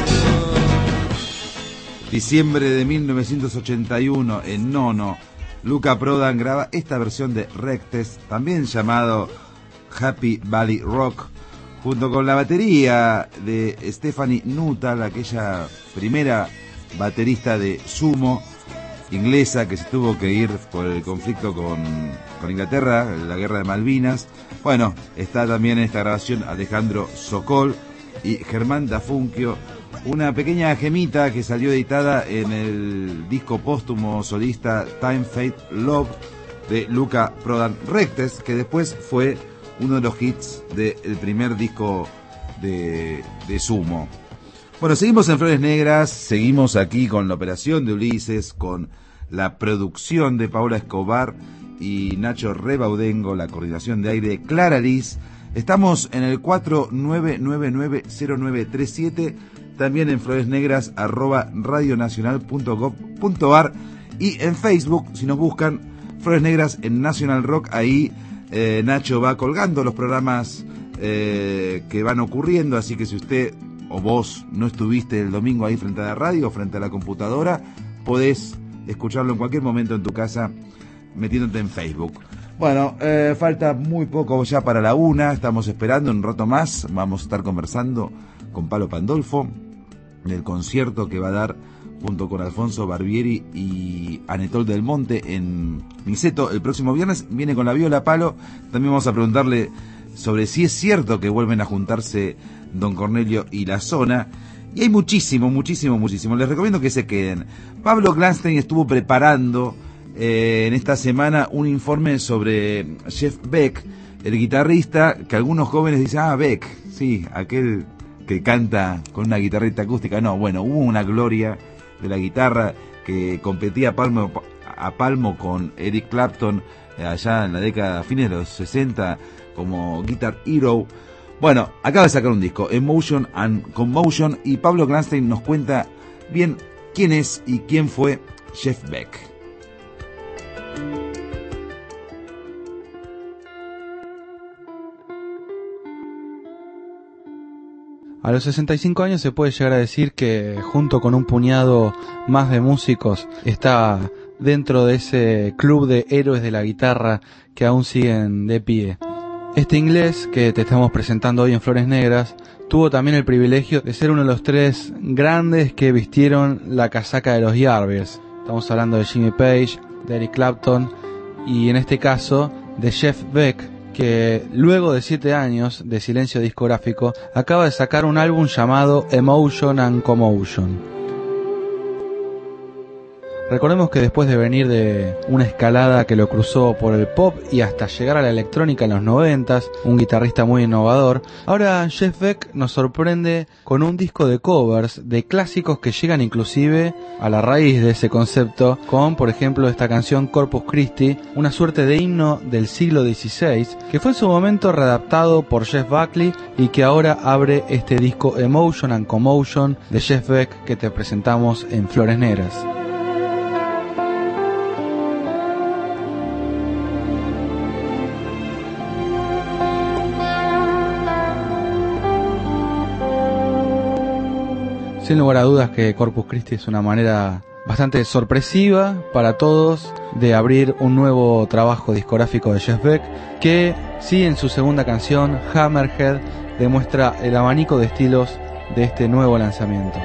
Diciembre de 1981, en Nono, Luca Prodan graba esta versión de Rectes, también llamado Happy Valley Rock, junto con la batería de Stephanie Nuttall, aquella primera baterista de Sumo, inglesa, que se tuvo que ir por el conflicto con Inglaterra, la guerra de Malvinas. Bueno, está también en esta grabación Alejandro Sokol y Germán Dafunquio, una pequeña gemita que salió editada en el disco póstumo solista Time, Fate, Love de Luca Prodan Rectes, que después fue uno de los hits del primer disco de Sumo. Bueno, seguimos en Flores Negras, seguimos aquí con la operación de Ulises, con la producción de Paola Escobar y Nacho Rebaudengo, la coordinación de aire de Clara Liz. Estamos en el 49990937, también en floresnegras@radionacional.gov.ar y en Facebook, si nos buscan Flores Negras en National Rock, ahí Nacho va colgando los programas que van ocurriendo, así que si usted o vos no estuviste el domingo ahí frente a la radio, frente a la computadora, podés escucharlo en cualquier momento en tu casa metiéndote en Facebook. Bueno, falta muy poco ya para la 1, estamos esperando un rato más, vamos a estar conversando con Palo Pandolfo del concierto que va a dar junto con Alfonso Barbieri y Anetol del Monte en Niceto el próximo viernes. Viene con la viola Palo, también vamos a preguntarle sobre si es cierto que vuelven a juntarse Don Cornelio y la zona, y hay muchísimo, les recomiendo que se queden. Pablo Glanstein estuvo preparando en esta semana un informe sobre Jeff Beck, el guitarrista que algunos jóvenes dicen, Beck, sí, aquel que canta con una guitarrita acústica. No, bueno, hubo una gloria de la guitarra que competía palmo a palmo con Eric Clapton allá en la década, fines de los 60, como Guitar Hero. Bueno, acaba de sacar un disco, Emotion and Commotion, y Pablo Glanstein nos cuenta bien quién es y quién fue Jeff Beck. A los 65 años se puede llegar a decir que junto con un puñado más de músicos está dentro de ese club de héroes de la guitarra que aún siguen de pie. Este inglés que te estamos presentando hoy en Flores Negras tuvo también el privilegio de ser uno de los 3 grandes que vistieron la casaca de los Yardbirds. Estamos hablando de Jimmy Page, de Eric Clapton y en este caso de Jeff Beck, que luego de 7 años de silencio discográfico acaba de sacar un álbum llamado Emotion and Commotion. Recordemos que después de venir de una escalada que lo cruzó por el pop y hasta llegar a la electrónica en los 90s, un guitarrista muy innovador, ahora Jeff Beck nos sorprende con un disco de covers de clásicos que llegan inclusive a la raíz de ese concepto, con por ejemplo esta canción Corpus Christi, una suerte de himno del siglo XVI que fue en su momento readaptado por Jeff Buckley y que ahora abre este disco Emotion and Commotion de Jeff Beck que te presentamos en Flores Negras. Sin lugar a dudas que Corpus Christi es una manera bastante sorpresiva para todos de abrir un nuevo trabajo discográfico de Jeff Beck, que sí en su segunda canción, Hammerhead, demuestra el abanico de estilos de este nuevo lanzamiento.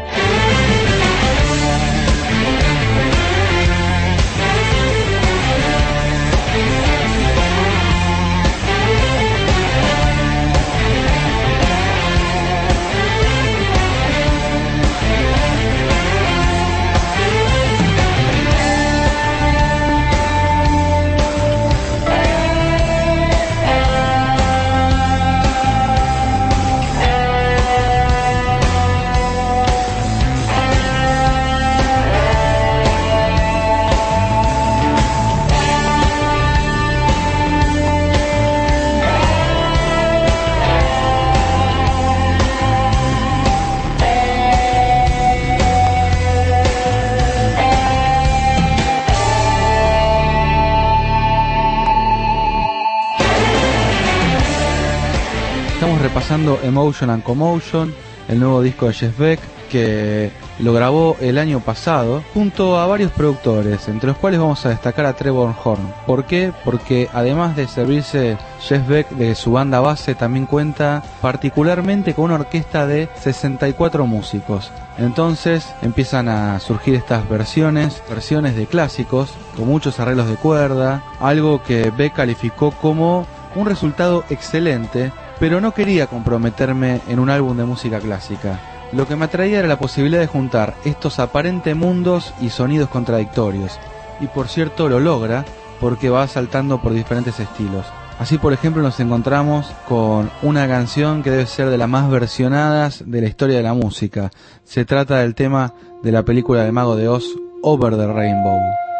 Repasando Emotion and Commotion, el nuevo disco de Jeff Beck, que lo grabó el año pasado junto a varios productores, entre los cuales vamos a destacar a Trevor Horn. ¿Por qué? Porque además de servirse Jeff Beck de su banda base, también cuenta particularmente con una orquesta de 64 músicos. Entonces empiezan a surgir estas versiones de clásicos, con muchos arreglos de cuerda, algo que Beck calificó como un resultado excelente, pero no quería comprometerme en un álbum de música clásica. Lo que me atraía era la posibilidad de juntar estos aparentes mundos y sonidos contradictorios. Y por cierto lo logra, porque va saltando por diferentes estilos. Así por ejemplo nos encontramos con una canción que debe ser de las más versionadas de la historia de la música. Se trata del tema de la película del Mago de Oz, Over the Rainbow.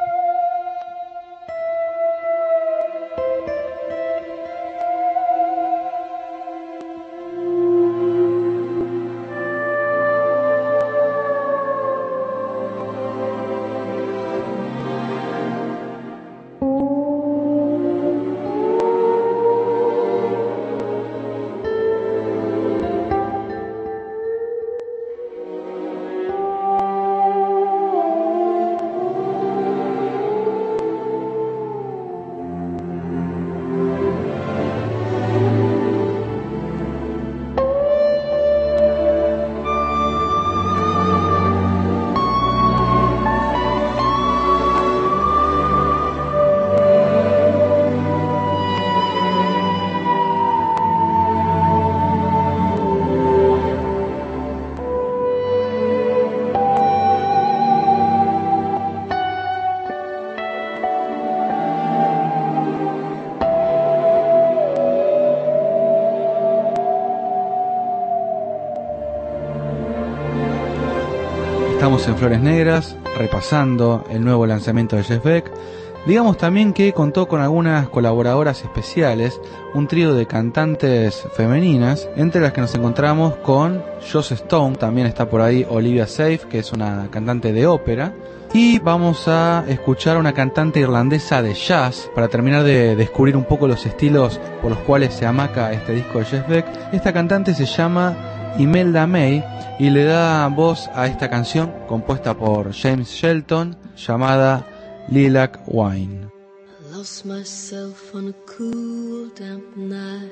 Estamos en Flores Negras, repasando el nuevo lanzamiento de Jeff Beck. Digamos también que contó con algunas colaboradoras especiales, un trío de cantantes femeninas, entre las que nos encontramos con Joss Stone, también está por ahí Olivia Safe, que es una cantante de ópera, y vamos a escuchar a una cantante irlandesa de jazz, para terminar de descubrir un poco los estilos por los cuales se amaca este disco de Jeff Beck. Esta cantante se llama Imelda May y le da voz a esta canción compuesta por James Shelton llamada Lilac Wine. I lost myself on a cool damp night,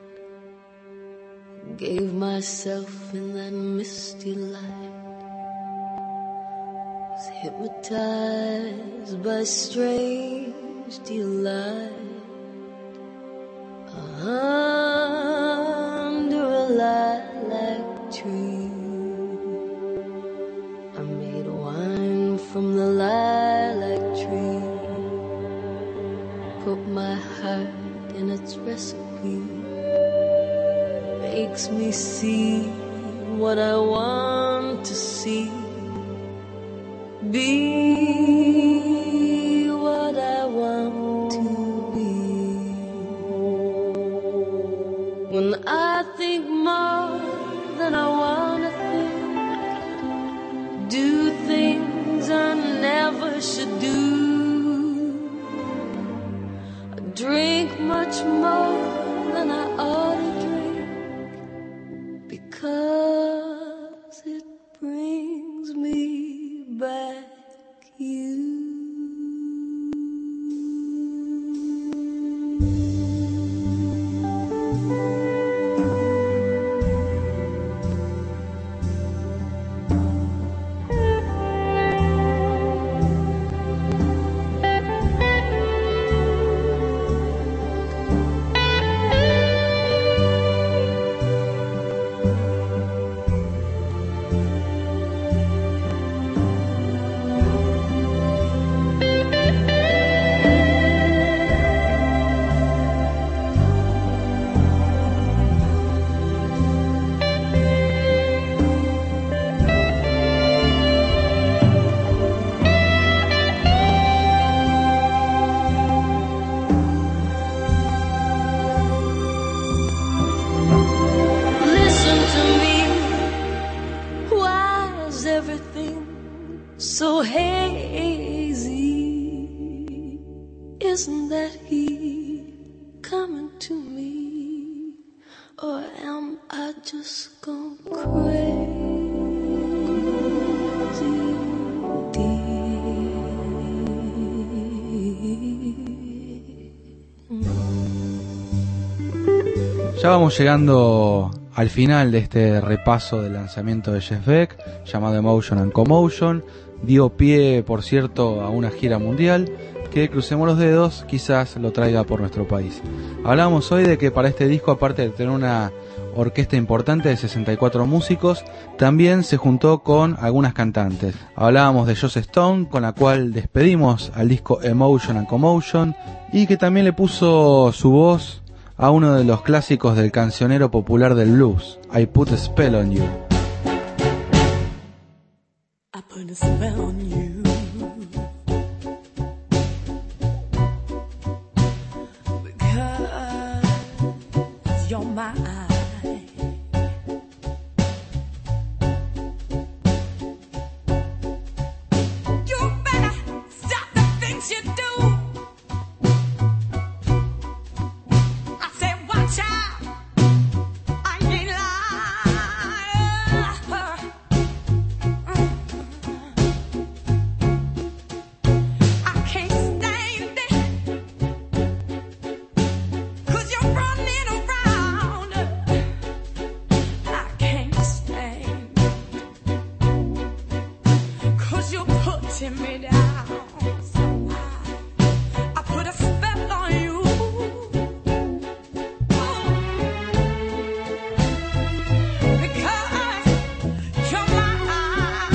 gave myself in that misty light, was hypnotized by strange delight, under a lilac tree I made wine from the light my heart and its recipe makes me see what I want to see. Be what I want to be. When I think more than I wanna think, do things I never should do, drink much more than I ought to drink, because it brings me back you. So hazy, isn't that he coming to me, or am I just gone crazy, Ya vamos llegando al final de este repaso del lanzamiento de Jeff Beck, llamado Emotion and Commotion. Dio pie, por cierto, a una gira mundial que, crucemos los dedos, quizás lo traiga por nuestro país. Hablamos hoy de que para este disco, aparte de tener una orquesta importante de 64 músicos, también se juntó con algunas cantantes. Hablábamos de Joss Stone, con la cual despedimos al disco Emotion and Commotion, y que también le puso su voz a uno de los clásicos del cancionero popular del blues, I Put a Spell on You. I put a spell on you, because you're mine. You better stop the things you do. I said watch out, I ain't lying. Me down, so I put a spell on you, because you're mine.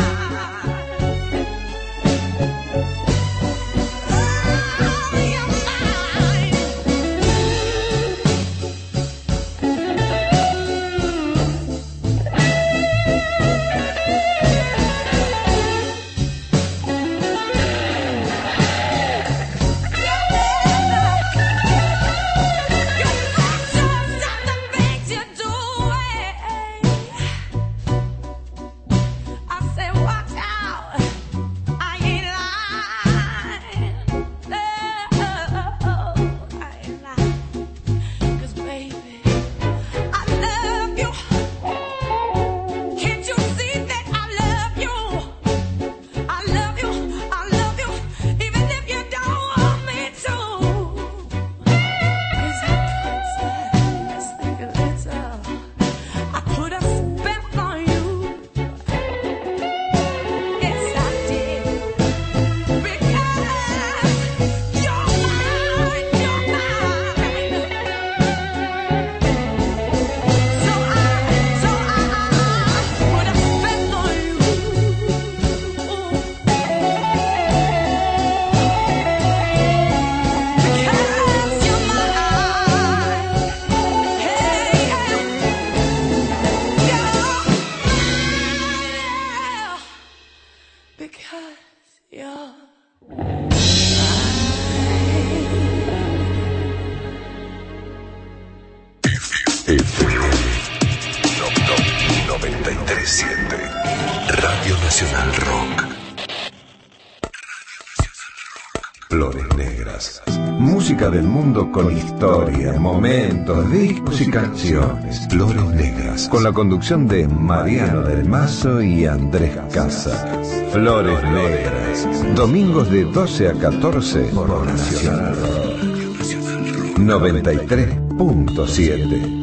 Oh, you're mine. FM 93.7 Radio Nacional Rock. Flores Negras. Música del mundo con historia, momentos, discos y canciones. Flores Negras. Con la conducción de Mariano del Mazo y Andrés Casa. Flores Negras. Domingos de 12 a 14 por Nacional Rock. 93.7.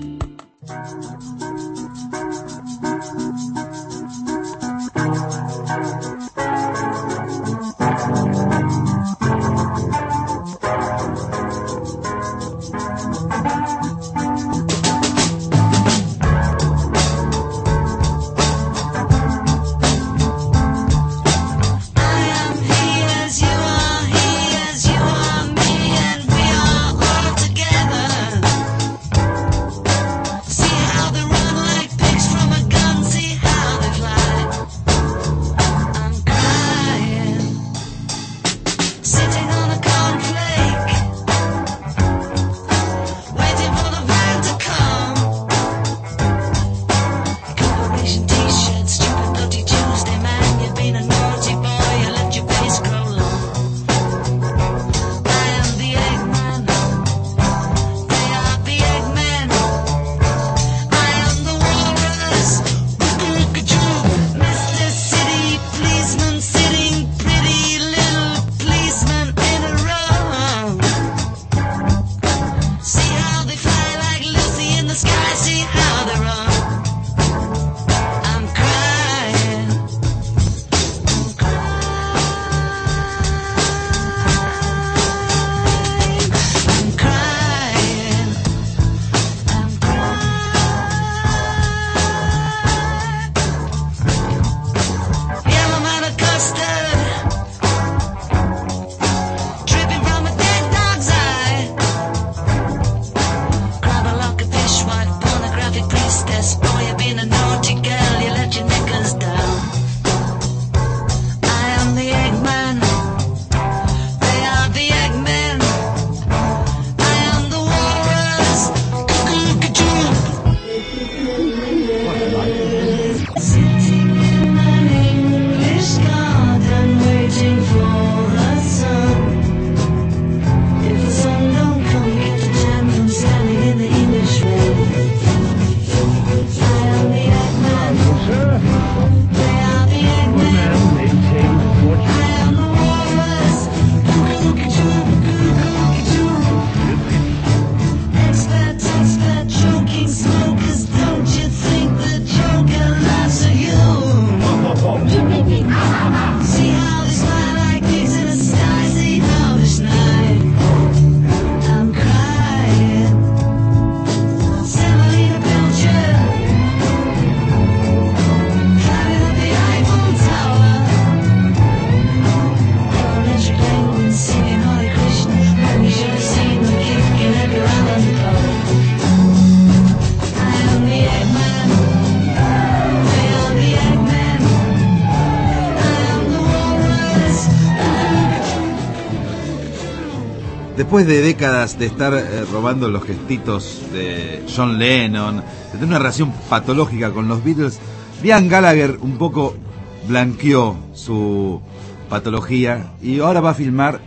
Después de décadas de estar robando los gestitos de John Lennon, de tener una relación patológica con los Beatles, Liam Gallagher un poco blanqueó su patología y ahora va a filmar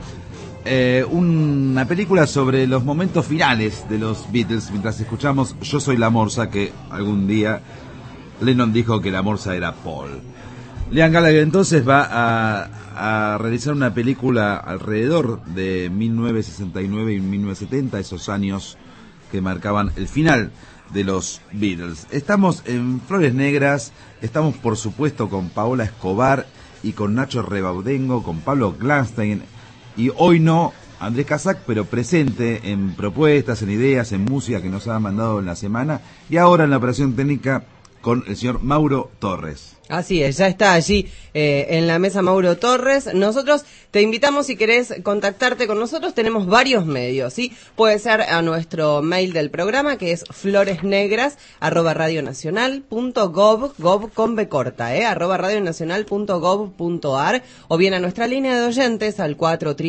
una película sobre los momentos finales de los Beatles, mientras escuchamos Yo soy la Morsa, que algún día Lennon dijo que la Morsa era Paul. Liam Gallagher entonces va a realizar una película alrededor de 1969 y 1970, esos años que marcaban el final de los Beatles. Estamos en Flores Negras, estamos por supuesto con Paola Escobar y con Nacho Rebaudengo, con Pablo Glanstein y hoy no Andrés Casac, pero presente en propuestas, en ideas, en música que nos ha mandado en la semana y ahora en la operación técnica con el señor Mauro Torres. Así es, ya está allí en la mesa Mauro Torres. Nosotros te invitamos, si querés contactarte con nosotros, tenemos varios medios, ¿sí? Puede ser a nuestro mail del programa, que es floresnegras@radionacional.gov, gov con B corta, @radionacional.gov.ar, o bien a nuestra línea de oyentes al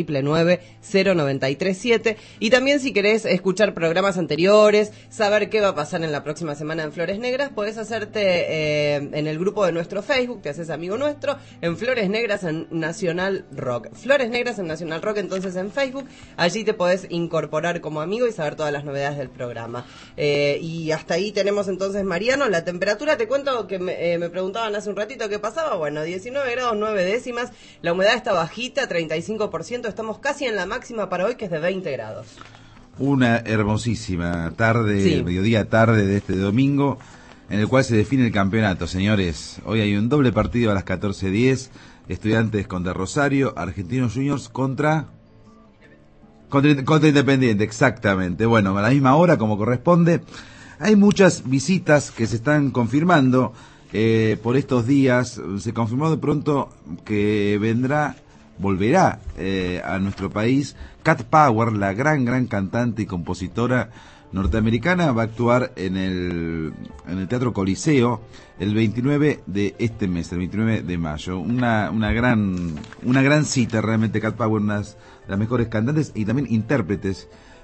499-0937. Y también, si querés escuchar programas anteriores, saber qué va a pasar en la próxima semana en Flores Negras, podés hacerte en el grupo de nuestro Facebook, te haces amigo nuestro, en Flores Negras en Nacional Rock. Flores Negras en Nacional Rock, entonces en Facebook, allí te podés incorporar como amigo y saber todas las novedades del programa. Y hasta ahí tenemos entonces, Mariano, la temperatura. Te cuento que me preguntaban hace un ratito qué pasaba. Bueno, 19 grados 9 décimas, la humedad está bajita, 35%, estamos casi en la máxima para hoy, que es de 20 grados. Una hermosísima tarde, Sí. mediodía tarde de este domingo, en el cual se define el campeonato, señores. Hoy hay un doble partido a las 14:10, Estudiantes contra Rosario, Argentinos Juniors contra Independiente, exactamente. Bueno, a la misma hora, como corresponde. Hay muchas visitas que se están confirmando por estos días. Se confirmó de pronto que volverá a nuestro país Cat Power, la gran cantante y compositora norteamericana. Va a actuar en el Teatro Coliseo el 29 de este mes, el 29 de mayo. Una gran cita realmente. Cat Power, una de las mejores cantantes y también intérpretes,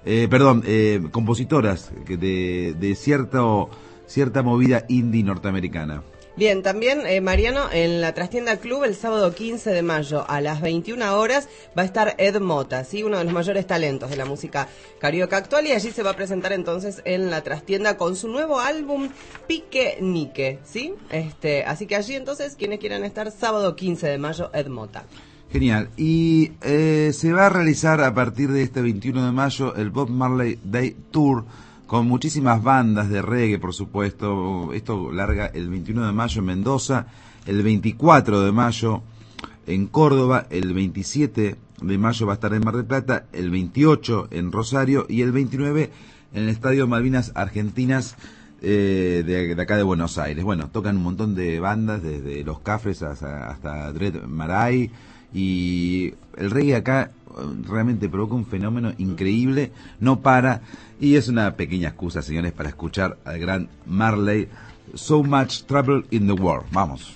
compositoras de cierta movida indie norteamericana. Bien, también, Mariano, en la Trastienda Club el sábado 15 de mayo a las 21 horas va a estar Ed Mota, ¿sí? Uno de los mayores talentos de la música carioca actual, y allí se va a presentar entonces en la Trastienda con su nuevo álbum Pique Nique, ¿sí? Así que allí entonces, quienes quieran estar, sábado 15 de mayo, Ed Mota. Genial. Y se va a realizar a partir de este 21 de mayo el Bob Marley Day Tour, con muchísimas bandas de reggae, por supuesto. Esto larga el 21 de mayo en Mendoza, el 24 de mayo en Córdoba, el 27 de mayo va a estar en Mar del Plata, el 28 en Rosario y el 29 en el Estadio Malvinas Argentinas de acá de Buenos Aires. Bueno, tocan un montón de bandas, desde Los Cafres hasta Dread Marai, y el reggae acá realmente provoca un fenómeno increíble, no para, y es una pequeña excusa, señores, para escuchar al gran Marley. So Much Trouble in the World. Vamos.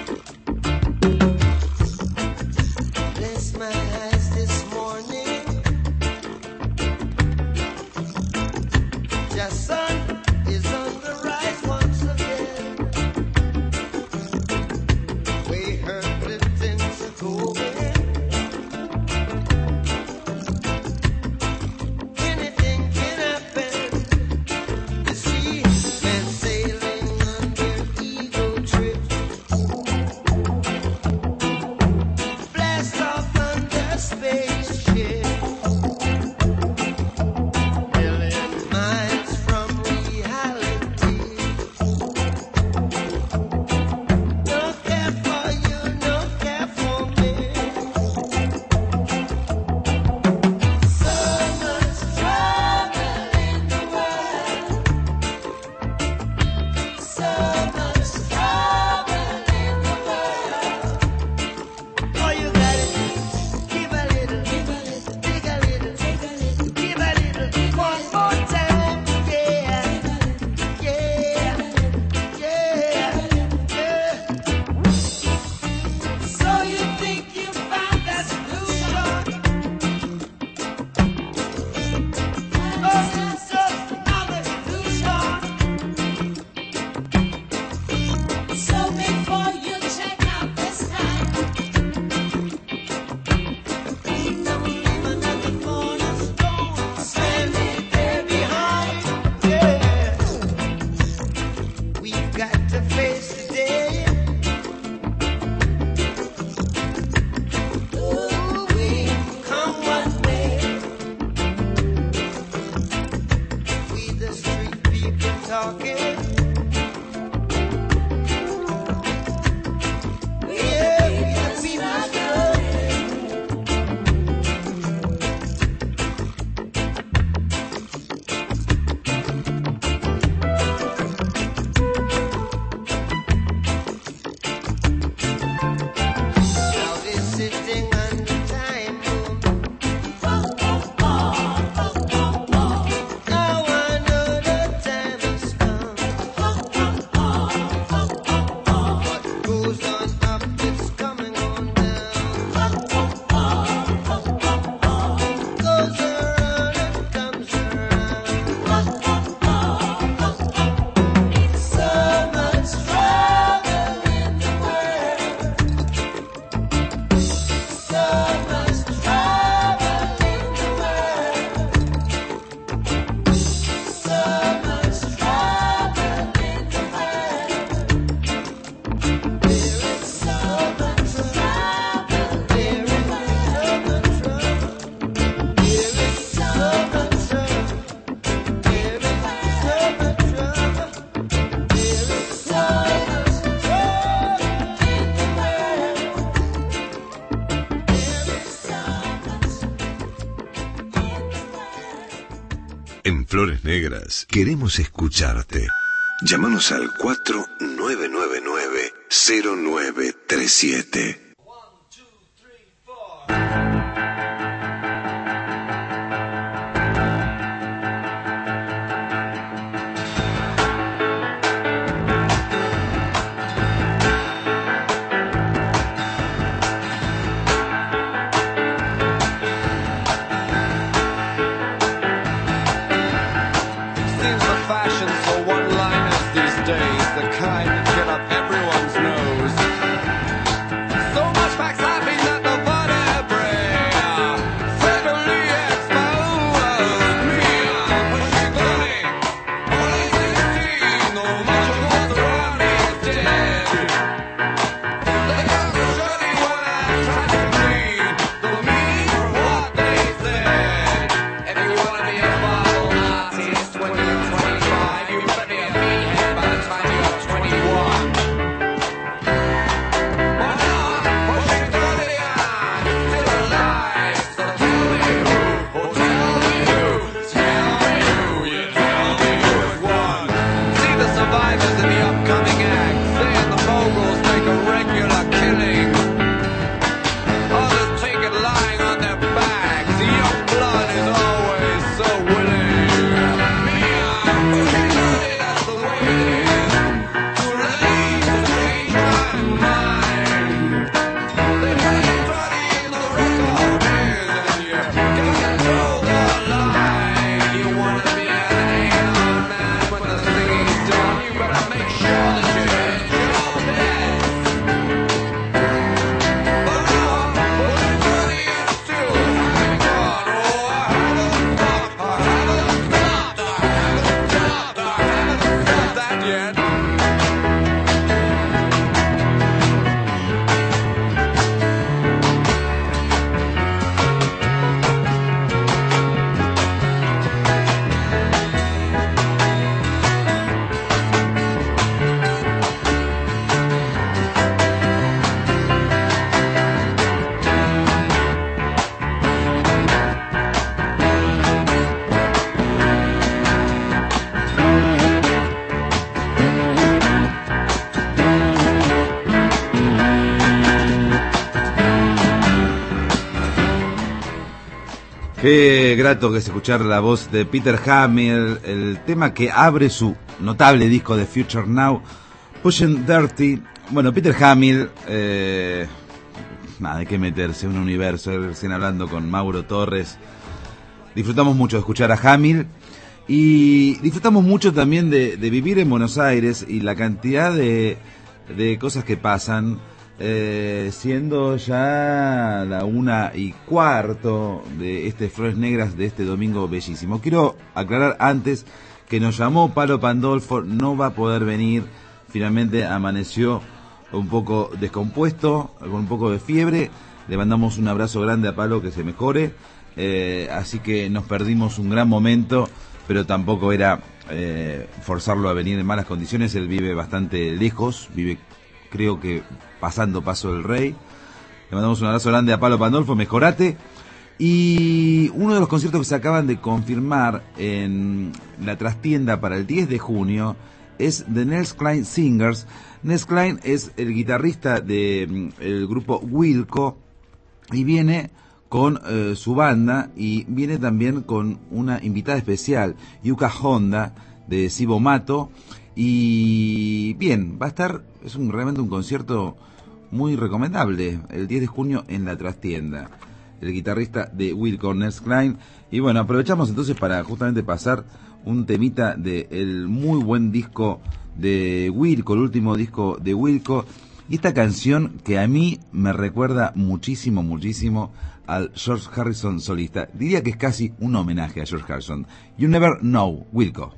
Bless my eyes this morning. talking. Yeah, we must go. Now they're sitting on the time bomb. Now I know the time has come. What goes on up, it's coming on down. Goes around, it comes around. So much trouble in the world. So much trouble in the world. So much trouble in the world. There is so much trouble. There is so much trouble. There is so much trouble. There is so much trouble. There is so much trouble in the world. En Flores Negras queremos escucharte. Llámanos al 4999-0937. Seems the fashion for one-liners these days, the kind that get up everyone's nose. So much backslapping that the vertebrae federally exposed. Mia, but she got it. Only 16, though much of what's around me is dead. They got me shirty when I tried to read the meaning of what they said. If you wanna be a Bible artist when you're 25, you better be a meathead by the time you're 21. Why not? Well, she's bloody on, still alive. So tell me who, oh tell me who, tell me who, you tell me who has won. See the survivors in the upcoming act, they and the moguls make a regular killing. Others take it lying on their backs. The young blood is always so willing. Mia, but she's ready, that's the way it is. To release and change my mind. They play it dirty in the record is, and you gotta toe the line. You wanna be an A&R man when the singing's done. You better make sure that you hit your best. But it's dirty and still having fun. Oh, I haven't stopped that yet. Qué grato que es escuchar la voz de Peter Hamill, el tema que abre su notable disco de Future Now, Pushing Dirty. Bueno, Peter Hamill, nada, hay que meterse en un universo, recién hablando con Mauro Torres. Disfrutamos mucho de escuchar a Hamill y disfrutamos mucho también de vivir en Buenos Aires y la cantidad de cosas que pasan. Siendo ya la 1:15 de este Flores Negras de este domingo bellísimo. Quiero aclarar antes que nos llamó Palo Pandolfo, no va a poder venir, finalmente amaneció un poco descompuesto, con un poco de fiebre. Le mandamos un abrazo grande a Palo, que se mejore. Así que nos perdimos un gran momento, pero tampoco era forzarlo a venir en malas condiciones. Él vive bastante lejos, vive creo que pasando Paso del Rey. Le mandamos un abrazo grande a Palo Pandolfo, mejorate. Y uno de los conciertos que se acaban de confirmar en la trastienda para el 10 de junio es The Nels Cline Singers. Nels Cline es el guitarrista del grupo Wilco y viene con su banda, y viene también con una invitada especial, Yuka Honda de Sibo Mato. Y bien, va a estar, es realmente un concierto muy recomendable, el 10 de junio en la trastienda. El guitarrista de Wilco, Nels Cline. Y bueno, aprovechamos entonces para justamente pasar un temita del muy buen disco de Wilco, el último disco de Wilco. Y esta canción que a mí me recuerda muchísimo, muchísimo al George Harrison solista. Diría que es casi un homenaje a George Harrison. You Never Know, Wilco.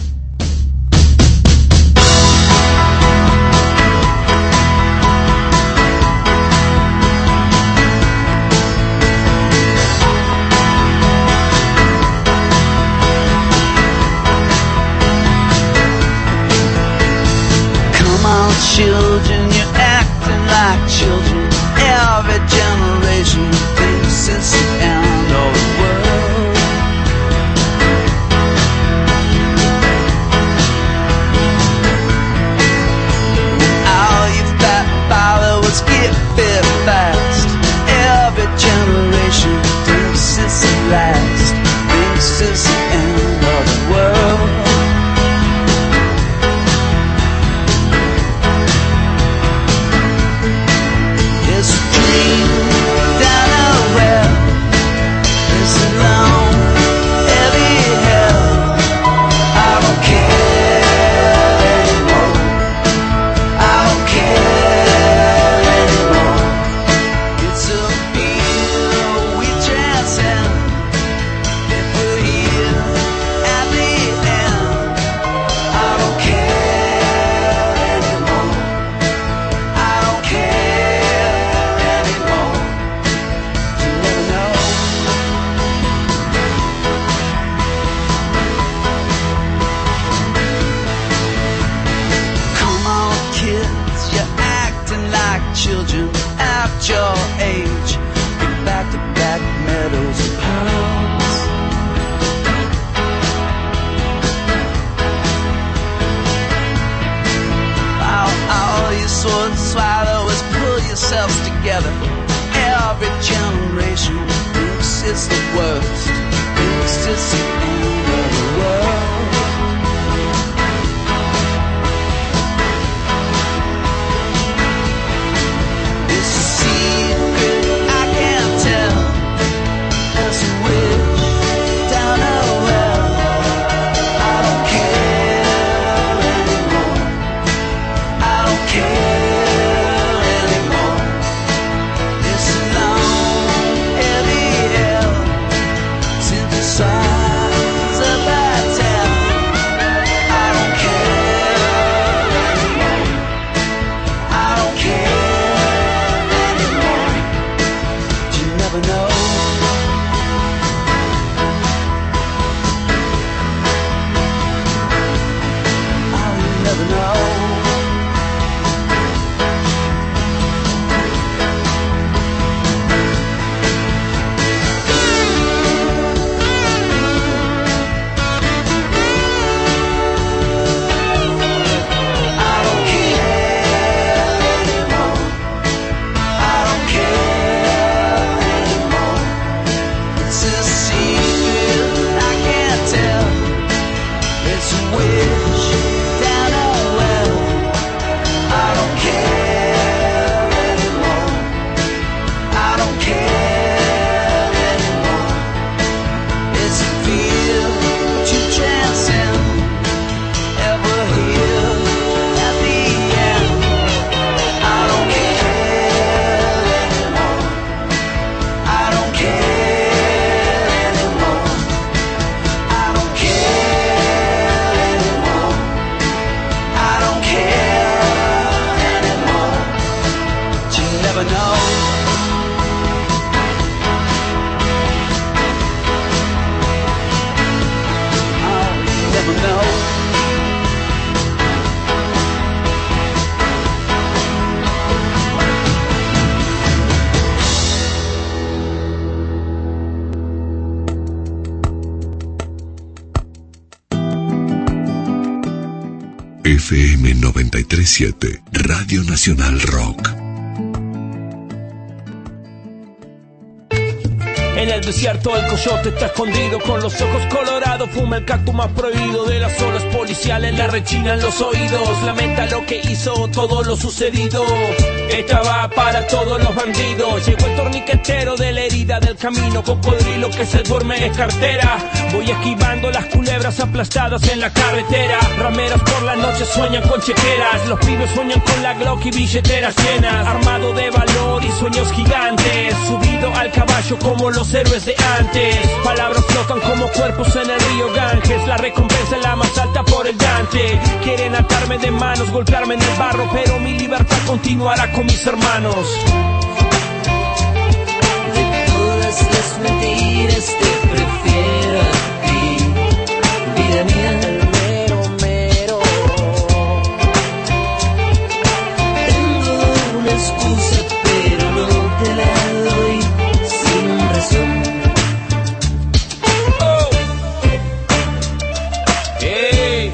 Children, you're acting like children. Every generation thinks it's the end of the world. All you fat followers get fit fast. Every generation thinks it's the last, thinks it's the end of the world. Together, every generation thinks it's the worst, thinks it's the end of the world. It's a secret I can't tell. There's a wish down a well. I don't care anymore. I don't care. Wish down a well. FM 93.7, Radio Nacional Rock. En el desierto el coyote está escondido, con los ojos colorados fuma el cactus más prohibido. De las zonas policiales le rechinan los oídos, lamenta lo que hizo, todo lo sucedido. Esta va para todos los bandidos. Llegó el torniquetero de la herida del camino, cocodrilo que se duerme es cartera. Voy esquivando las culebras aplastadas en la carretera. Rameras por la noche sueñan con chequeras, los pibes sueñan con la Glock y billeteras llenas. Armado de valor y sueños gigantes, subido al caballo como los héroes de antes. Palabras flotan como cuerpos en el río Ganges, la recompensa es la más alta por el Dante. Quieren atarme de manos, golpearme en el barro, pero mi libertad continuará con mis hermanos. De todas las mentiras te prefiero a ti, vida mía. Mero, mero. Tengo una excusa, pero no te la doy sin razón. Oh. Hey.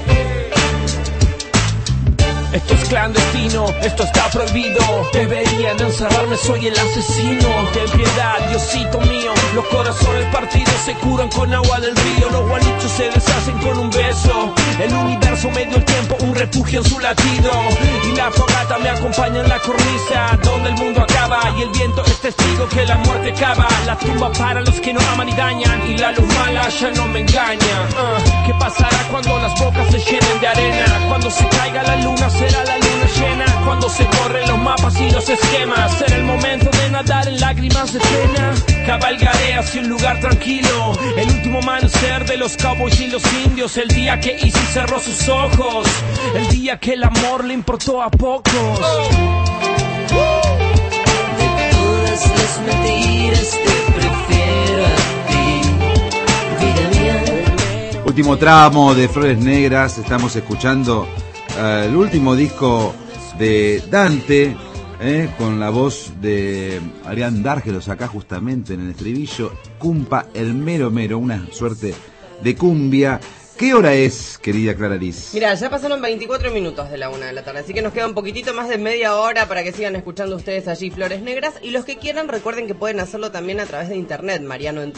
Esto es clandestino, esto está prohibido. Deberían encerrarme, soy el asesino. Ten piedad, Diosito mío. Los corazones partidos se curan con agua del río. Los guanichos se deshacen con un beso. El universo me dio el tiempo, un refugio en su latido. Y la fogata me acompaña en la cornisa, donde el mundo acaba y el viento es testigo que la muerte cava. La tumba para los que no aman y dañan, y la luz mala ya no me engaña. ¿Qué pasará cuando las bocas se llenen de arena? Cuando se caiga la luna será la luna llena. Cuando se borren los mapas y los esquemas, será el momento de nadar en lágrimas de pena. Cabalgaré hacia un lugar tranquilo, el último amanecer de los cowboys y los indios. El día que Easy cerró sus ojos, el día que el amor le importó a pocos. De todas las mentiras te prefiero a ti, vida mía. Último tramo de Flores Negras. Estamos escuchando el último disco de Dante, con la voz de Adrián Dárgelos acá justamente en el estribillo. Cumpa el mero mero, una suerte de cumbia. ¿Qué hora es, querida Clara Liz? Mira, ya pasaron 24 minutos de la 1 de la tarde, así que nos queda un poquitito más de media hora para que sigan escuchando ustedes allí Flores Negras. Y los que quieran, recuerden que pueden hacerlo también a través de internet, Mariano, en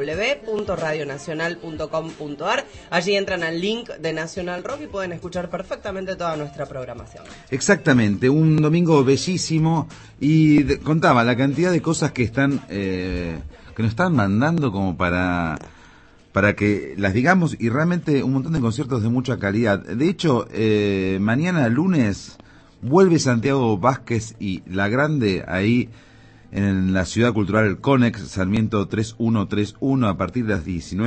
www.radionacional.com.ar. Allí entran al link de Nacional Rock y pueden escuchar perfectamente toda nuestra programación. Exactamente, un domingo bellísimo. Y contaba la cantidad de cosas que están que nos están mandando como para que las digamos, y realmente un montón de conciertos de mucha calidad. De hecho, mañana lunes vuelve Santiago Vázquez y La Grande ahí en la Ciudad Cultural El Conex, Sarmiento 3131, a partir de las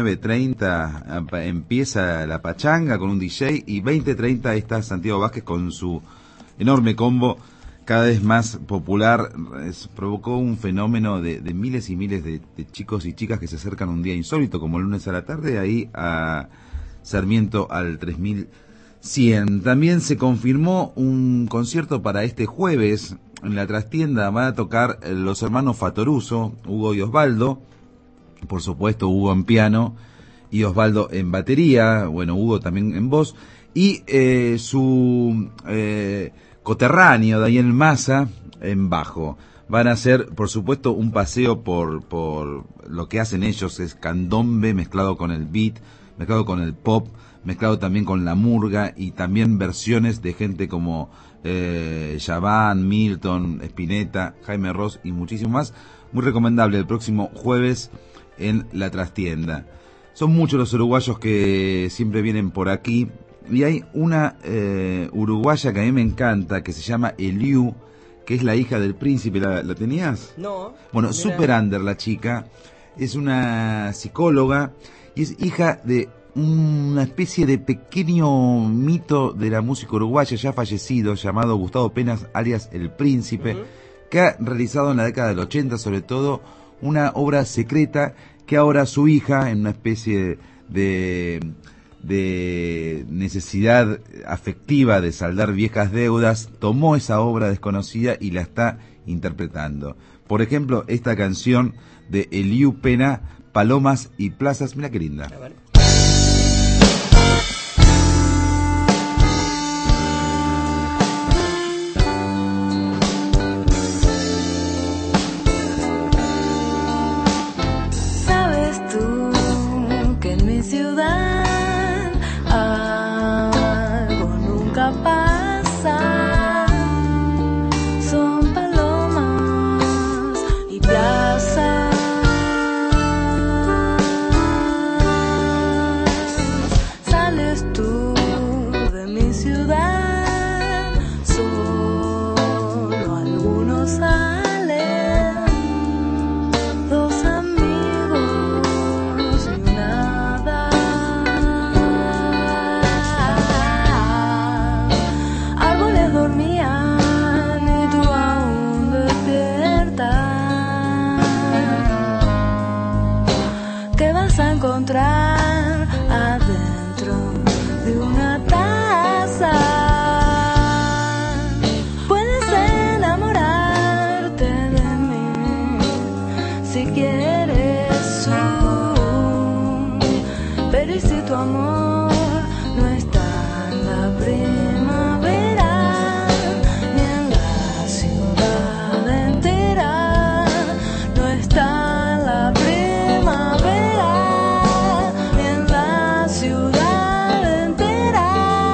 19:30 empieza la pachanga con un DJ, y 20:30 está Santiago Vázquez con su enorme combo, cada vez más popular. Provocó un fenómeno de miles y miles de chicos y chicas que se acercan un día insólito, como el lunes a la tarde, ahí a Sarmiento al 3100. También se confirmó un concierto para este jueves en la trastienda. Van a tocar los hermanos Fatoruso, Hugo y Osvaldo, por supuesto Hugo en piano y Osvaldo en batería, bueno, Hugo también en voz, y su coterráneo Daniel Massa en bajo. Van a hacer, por supuesto, un paseo por lo que hacen ellos, es candombe mezclado con el beat, mezclado con el pop, mezclado también con la murga, y también versiones de gente como Yaván, Milton, Spinetta, Jaime Ross y muchísimo más. Muy recomendable el próximo jueves en la trastienda. Son muchos los uruguayos que siempre vienen por aquí, y hay una uruguaya que a mí me encanta, que se llama Eliu, que es la hija del príncipe. ¿La tenías? No. Bueno, mira. super under la chica, es una psicóloga y es hija de una especie de pequeño mito de la música uruguaya ya fallecido, llamado Gustavo Penas, alias El Príncipe, que ha realizado en la década del 80 sobre todo una obra secreta, que ahora su hija, en una especie de necesidad afectiva de saldar viejas deudas, tomó esa obra desconocida y la está interpretando. Por ejemplo, esta canción de Eliu Pena, Palomas y Plazas. Mira qué linda. nunca pasan. Son palomas y plazas. Sales tú de mi ciudad, solo algunos salen, dos amigos y nada. Árboles dormían y tú aún despierta. ¿Qué vas a encontrar adentro de una taza? Puedes enamorarte de mí si quieres, pero ¿y si tu amor no está en la primavera, ni en la ciudad entera? No está en la primavera, ni en la ciudad entera.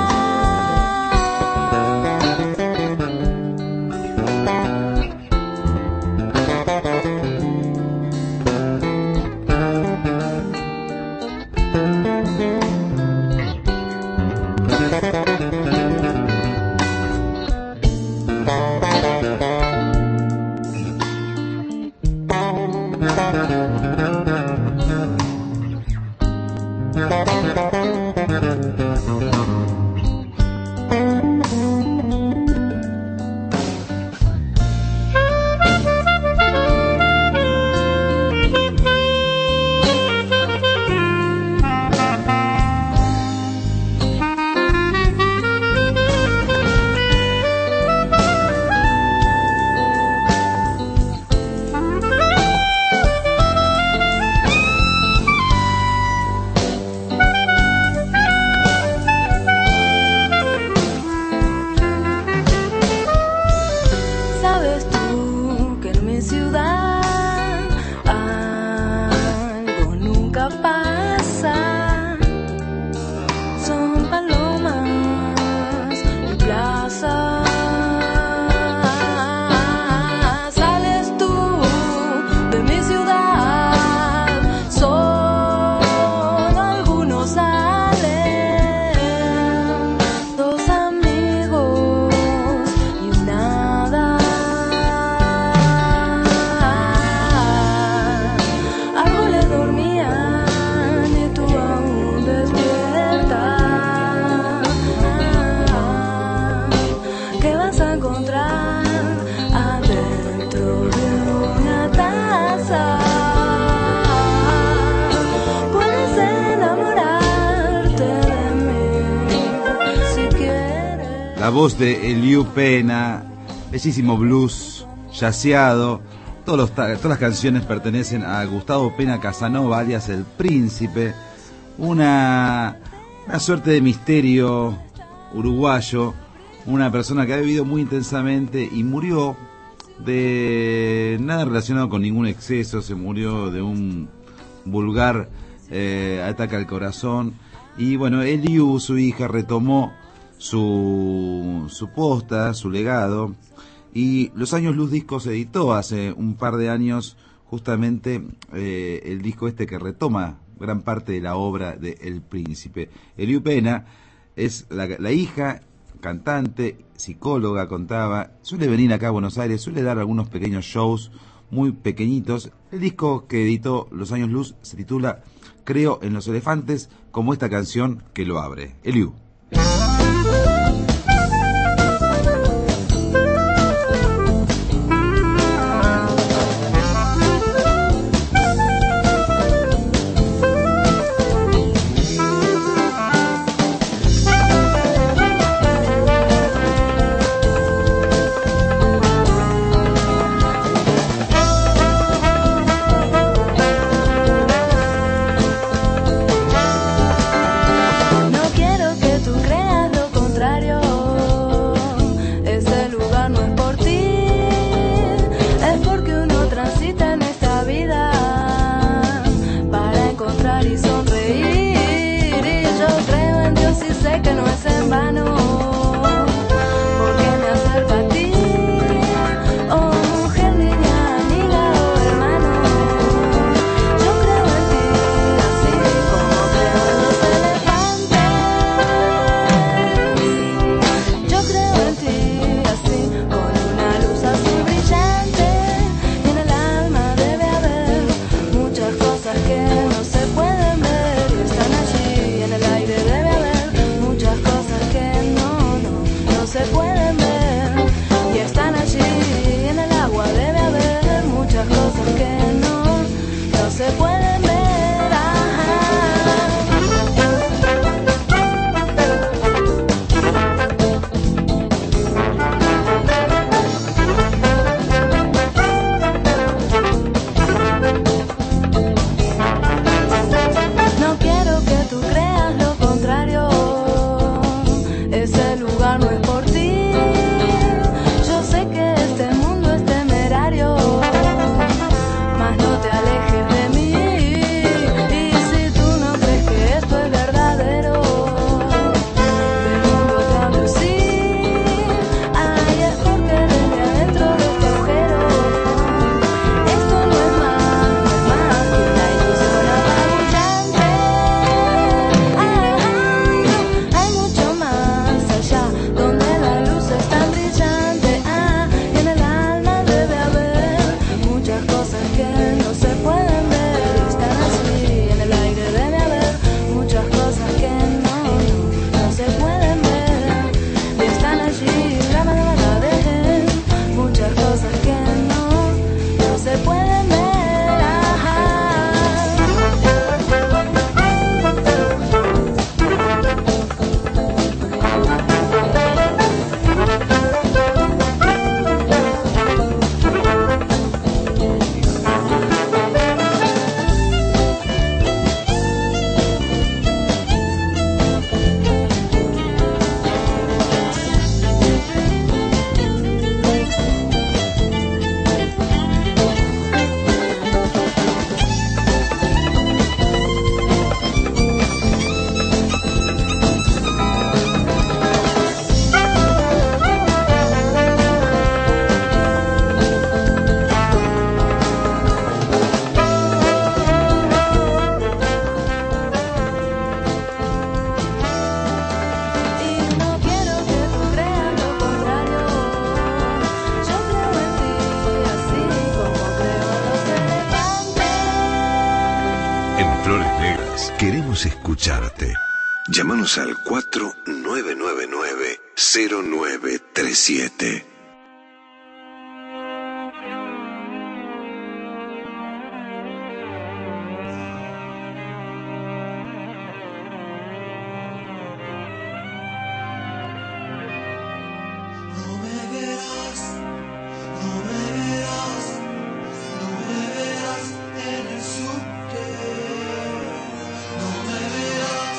Sabes tú que en mi ciudad algo nunca pasa. Son palomas y plazas. Sales tú de mi ciudad, solo algunos salen, dos amigos y nada. Árboles dormían y tú aún despierta. ¿Qué vas a encontrar adentro de una taza? Puedes enamorarte de mí si quieres. La voz de Eliú Pena, bellísimo blues, jazzeado. Todas las canciones pertenecen a Gustavo Pena Casanova, alias El Príncipe, una suerte de misterio uruguayo, una persona que ha vivido muy intensamente y murió de nada relacionado con ningún exceso. Se murió de un vulgar ataque al corazón. Y bueno, Eliú, su hija, retomó su posta, su legado, y Los Años Luz Discos editó hace un par de años justamente el disco este que retoma gran parte de la obra de El Príncipe. Eliú Pena es la hija, cantante, psicóloga, contaba, suele venir acá a Buenos Aires, suele dar algunos pequeños shows muy pequeñitos. El disco que editó Los Años Luz se titula Creo en los elefantes, como esta canción que lo abre. Eliú. No quiero que este lugar no es por ti. Yo sé que este mundo es temerario, mas no te alejes de mí. Y si tú no crees que esto es verdadero, ven yo te hablo sí. Ay, es porque desde adentro de este agujero esto no es más que una ilusión apabullante. Hay mucho más allá donde la luz es tan brillante. Y en el alma debe haber muchas cosas que no se pueden ver y están así. En el aire debe haber muchas cosas que no se pueden ver y están allí. La dejen muchas cosas que no se pueden ver. Queremos escucharte. Llámanos al 4999-0937.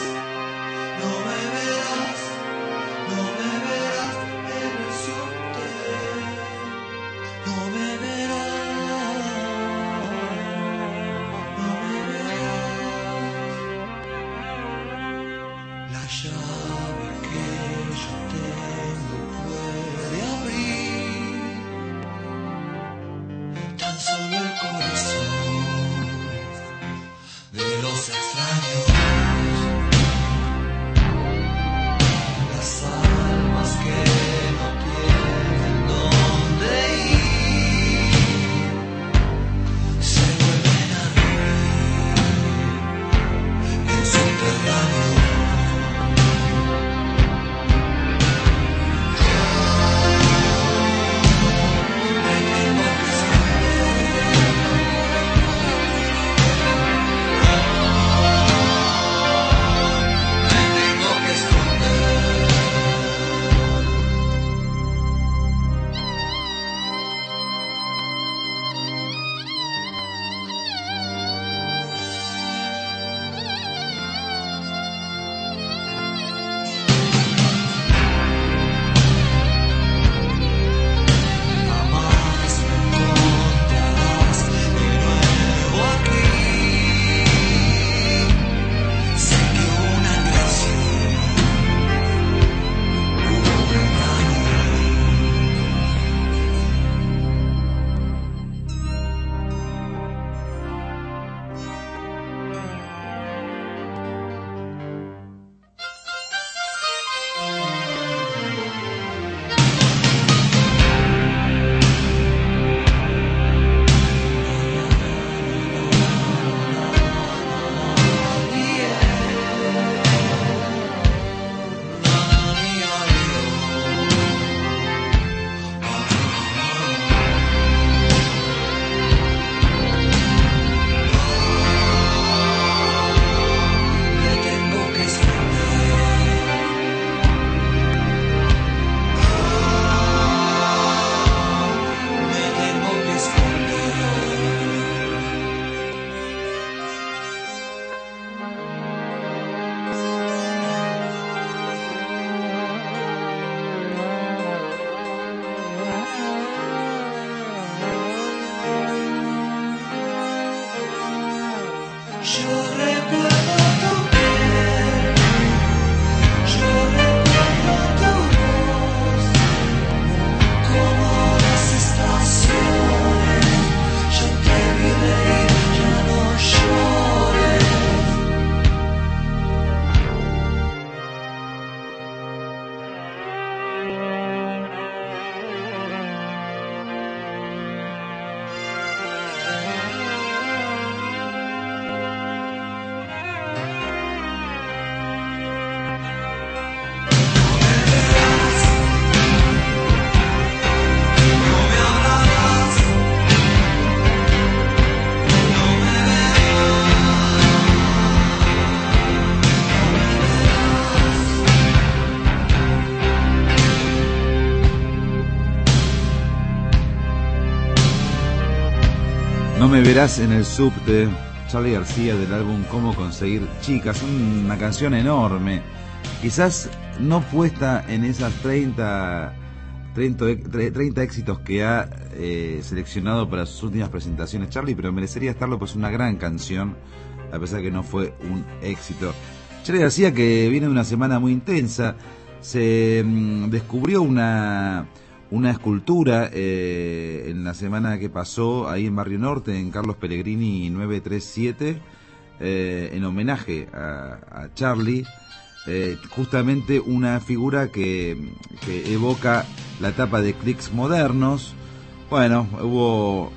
No me verás en el subte. Yo recuerdo tu piel, yo recuerdo tu voz, como las estaciones. Yo te vi reír, ya no llores. No me verás en el subte, Charly García, del álbum Cómo conseguir chicas, una canción enorme, quizás no puesta en esas 30 éxitos que ha seleccionado para sus últimas presentaciones Charly, pero merecería estarlo, pues una gran canción, a pesar que no fue un éxito. Charly García, que viene de una semana muy intensa, se descubrió una escultura en la semana que pasó ahí en Barrio Norte, en Carlos Pellegrini 937, en homenaje a Charly, justamente una figura que evoca la etapa de clics modernos. Bueno, hubo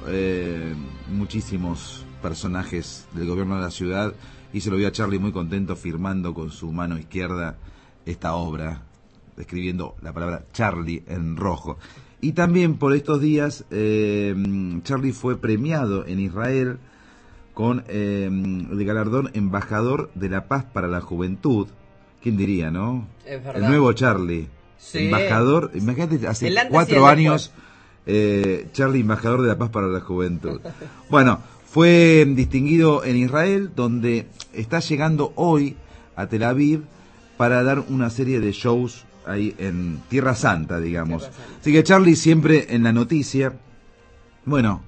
muchísimos personajes del gobierno de la ciudad y se lo vio a Charly muy contento firmando con su mano izquierda esta obra, escribiendo la palabra Charly en rojo. Y también por estos días Charly fue premiado en Israel con el galardón Embajador de la Paz para la Juventud. ¿Quién diría, no? Es verdad. El nuevo Charly. Sí. Embajador, imagínate, hace El antes y 4 el años Charly Embajador de la Paz para la Juventud. Bueno, fue distinguido en Israel, donde está llegando hoy a Tel Aviv para dar una serie de shows ahí en Tierra Santa, digamos. Así que Charly siempre en la noticia. Bueno,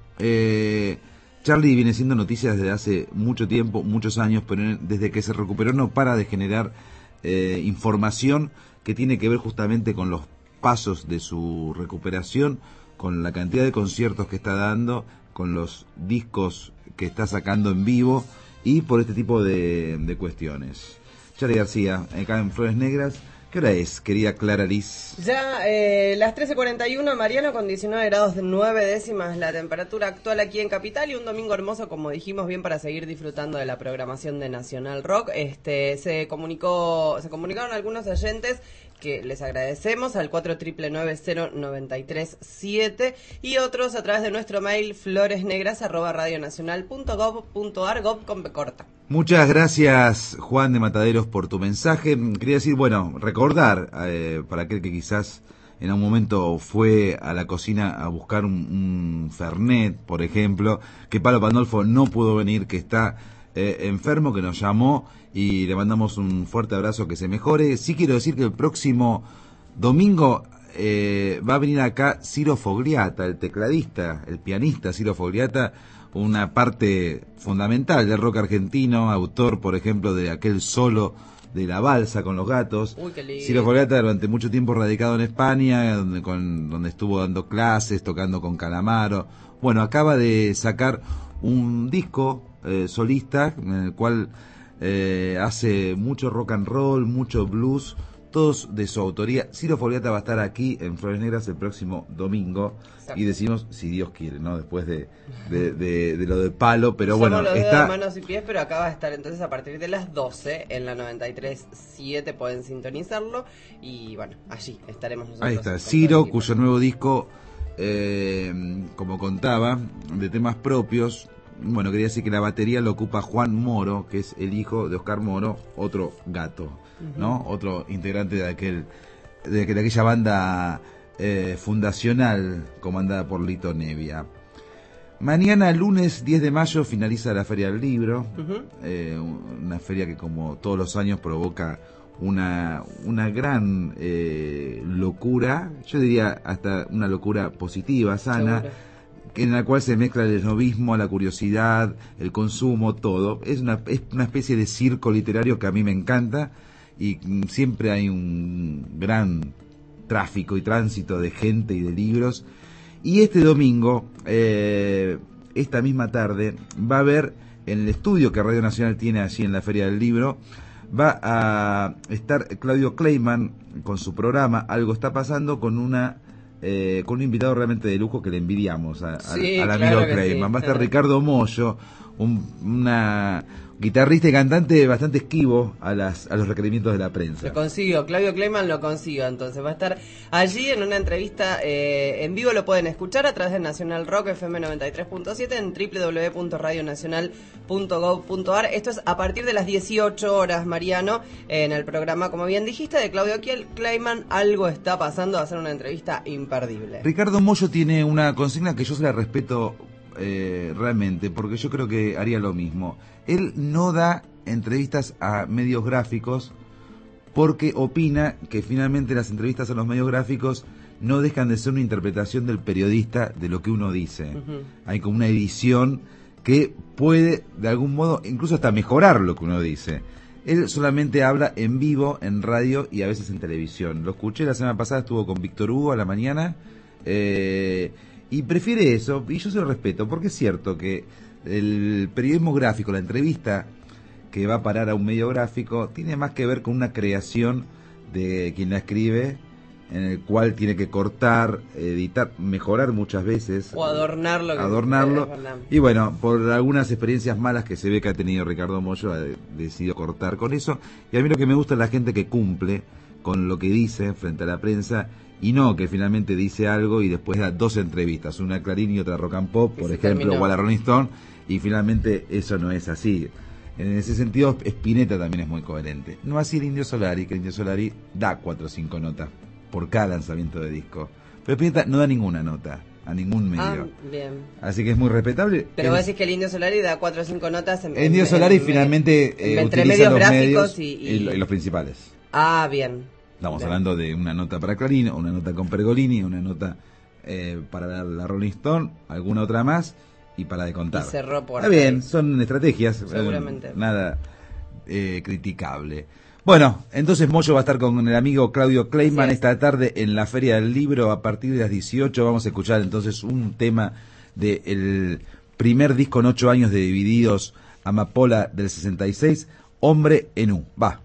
Charly viene siendo noticia desde hace mucho tiempo, muchos años, pero desde que se recuperó no para de generar información que tiene que ver justamente con los pasos de su recuperación, con la cantidad de conciertos que está dando, con los discos que está sacando en vivo y por este tipo de cuestiones. Charly García, acá en Flores Negras. ¿Qué hora es, querida Clara Liz? Ya las 13:41, Mariano, con 19 grados 9 décimas la temperatura actual aquí en Capital, y un domingo hermoso, como dijimos, bien para seguir disfrutando de la programación de Nacional Rock. Se comunicaron algunos oyentes que les agradecemos al 4990937 y otros a través de nuestro mail floresnegras@radionacional.gov.ar, gov con B corta. Muchas gracias, Juan de Mataderos, por tu mensaje. Quería decir, bueno, recordar para aquel que quizás en un momento fue a la cocina a buscar un Fernet, por ejemplo, que Palo Pandolfo no pudo venir, que está enfermo, que nos llamó y le mandamos un fuerte abrazo, que se mejore. Sí quiero decir que el próximo domingo va a venir acá Ciro Fogliata, el tecladista, el pianista Ciro Fogliata, una parte fundamental del rock argentino, autor, por ejemplo, de aquel solo de La Balsa con los Gatos. Uy, qué lindo. Ciro Fogliata, durante mucho tiempo radicado en España, donde estuvo dando clases, tocando con Calamaro. Bueno, acaba de sacar un disco solista en el cual hace mucho rock and roll, mucho blues, todos de su autoría. Ciro Fogliata va a estar aquí en Flores Negras el próximo domingo. Exacto. Y decimos, si Dios quiere, ¿no? Después de lo de Palo, pero somos bueno, los está... dedos de manos y pies, pero acá va a estar entonces a partir de las 12 en la 93.7, pueden sintonizarlo, y bueno, allí estaremos nosotros. Ahí está, Ciro, cuyo nuevo disco, como contaba, de temas propios. Bueno, quería decir que la batería lo ocupa Juan Moro, que es el hijo de Oscar Moro, otro gato, ¿no? Otro integrante de aquella banda fundacional comandada por Lito Nevia. Mañana, lunes 10 de mayo, finaliza la Feria del Libro, una feria que, como todos los años, provoca una gran locura, yo diría hasta una locura positiva, sana. Seguro. en la cual se mezcla el esnobismo, la curiosidad, el consumo, todo. Es una especie de circo literario que a mí me encanta, y siempre hay un gran tráfico y tránsito de gente y de libros. Y este domingo, esta misma tarde, va a haber en el estudio que Radio Nacional tiene allí en la Feria del Libro, va a estar Claudio Kleiman con su programa Algo está pasando, con un invitado realmente de lujo que le envidiamos al amigo Kleiman. Va a estar Ricardo Mollo, una guitarrista y cantante bastante esquivo a los requerimientos de la prensa. Lo consigo, Claudio Kleiman lo consigo, entonces va a estar allí en una entrevista en vivo. Lo pueden escuchar a través de Nacional Rock FM 93.7 en www.radionacional.gov.ar. Esto es a partir de las 18 horas, Mariano, en el programa, como bien dijiste, de Claudio Kleiman. Algo está pasando, va a ser una entrevista imperdible. Ricardo Mollo tiene una consigna que yo se la respeto realmente, porque yo creo que haría lo mismo. Él no da entrevistas a medios gráficos porque opina que finalmente las entrevistas a los medios gráficos no dejan de ser una interpretación del periodista de lo que uno dice. Hay como una edición que puede de algún modo incluso hasta mejorar lo que uno dice. Él solamente habla en vivo, en radio y a veces en televisión. Lo escuché la semana pasada, estuvo con Víctor Hugo a la mañana, y prefiere eso, y yo se lo respeto, porque es cierto que el periodismo gráfico, la entrevista que va a parar a un medio gráfico, tiene más que ver con una creación de quien la escribe, en el cual tiene que cortar, editar, mejorar muchas veces. O adornarlo. Y bueno, por algunas experiencias malas que se ve que ha tenido Ricardo Mollo, ha decidido cortar con eso. Y a mí lo que me gusta es la gente que cumple con lo que dice frente a la prensa, y no que finalmente dice algo y después da dos entrevistas, una a Clarín y otra a Rock and Pop, por ejemplo, o a la Rolling Stone, y finalmente eso no es así. En ese sentido, Spinetta también es muy coherente. No así el Indio Solari, que el Indio Solari da 4 o 5 notas por cada lanzamiento de disco. Pero Spinetta no da ninguna nota a ningún medio. Bien. Así que es muy respetable. Pero vos decís que el Indio Solari da 4 o 5 notas el Indio Solari finalmente entre utiliza medios los gráficos medios y los principales. Bien. Estamos hablando de una nota para Clarín, una nota con Pergolini, una nota para la Rolling Stone, alguna otra más, y para de contar. Y cerró por Está bien, son estrategias, seguramente. Nada criticable. Bueno, entonces Mollo va a estar con el amigo Claudio Kleiman esta tarde en la Feria del Libro a partir de las 18. Vamos a escuchar entonces un tema del primer disco en 8 años de Divididos, Amapola del 66, Hombre en U. Va.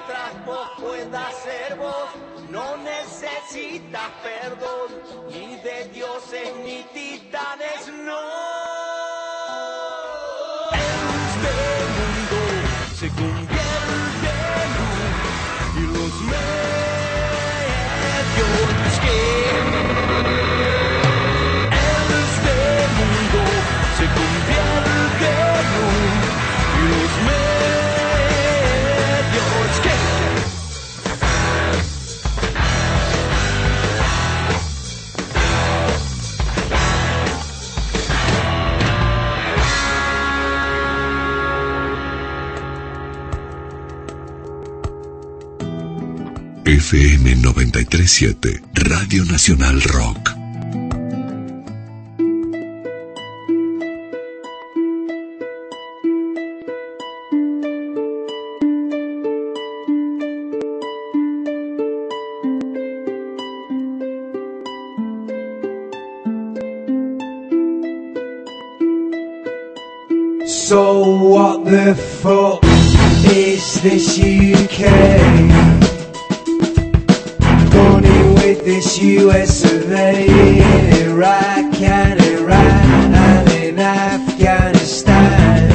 mientras vos puedas ser vos, no necesitas perdón, ni de dioses ni titanes, no. Este mundo se convierte en luz y los medios que este mundo se convierte en luz y los medios que FM 93.7, Radio Nacional Rock. So what the fuck is this UK? Running with this US of A in Iraq and Iran and in Afghanistan.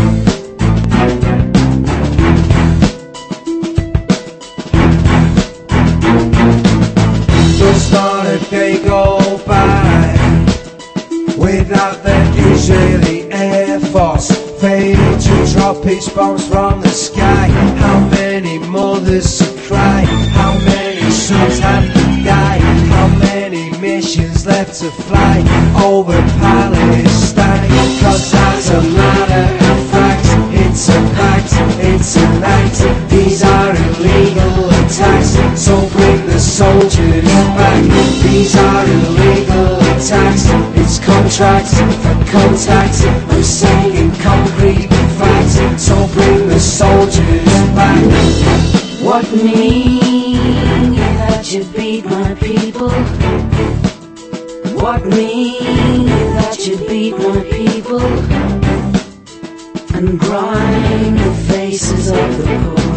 Just not a day go by without the Israeli Air Force failing to drop its bombs from the sky. How many mothers have cried? How many sons have to die? How many missions left to fly over Palestine? Cause that's a matter of fact, it's a fact, it's an act. These are illegal attacks, so bring the soldiers back. These are illegal attacks, it's contracts for contacts. I'm saying concrete facts, so bring the soldiers back. What mean that you beat my people? What mean that you beat my people? And grind the faces of the poor.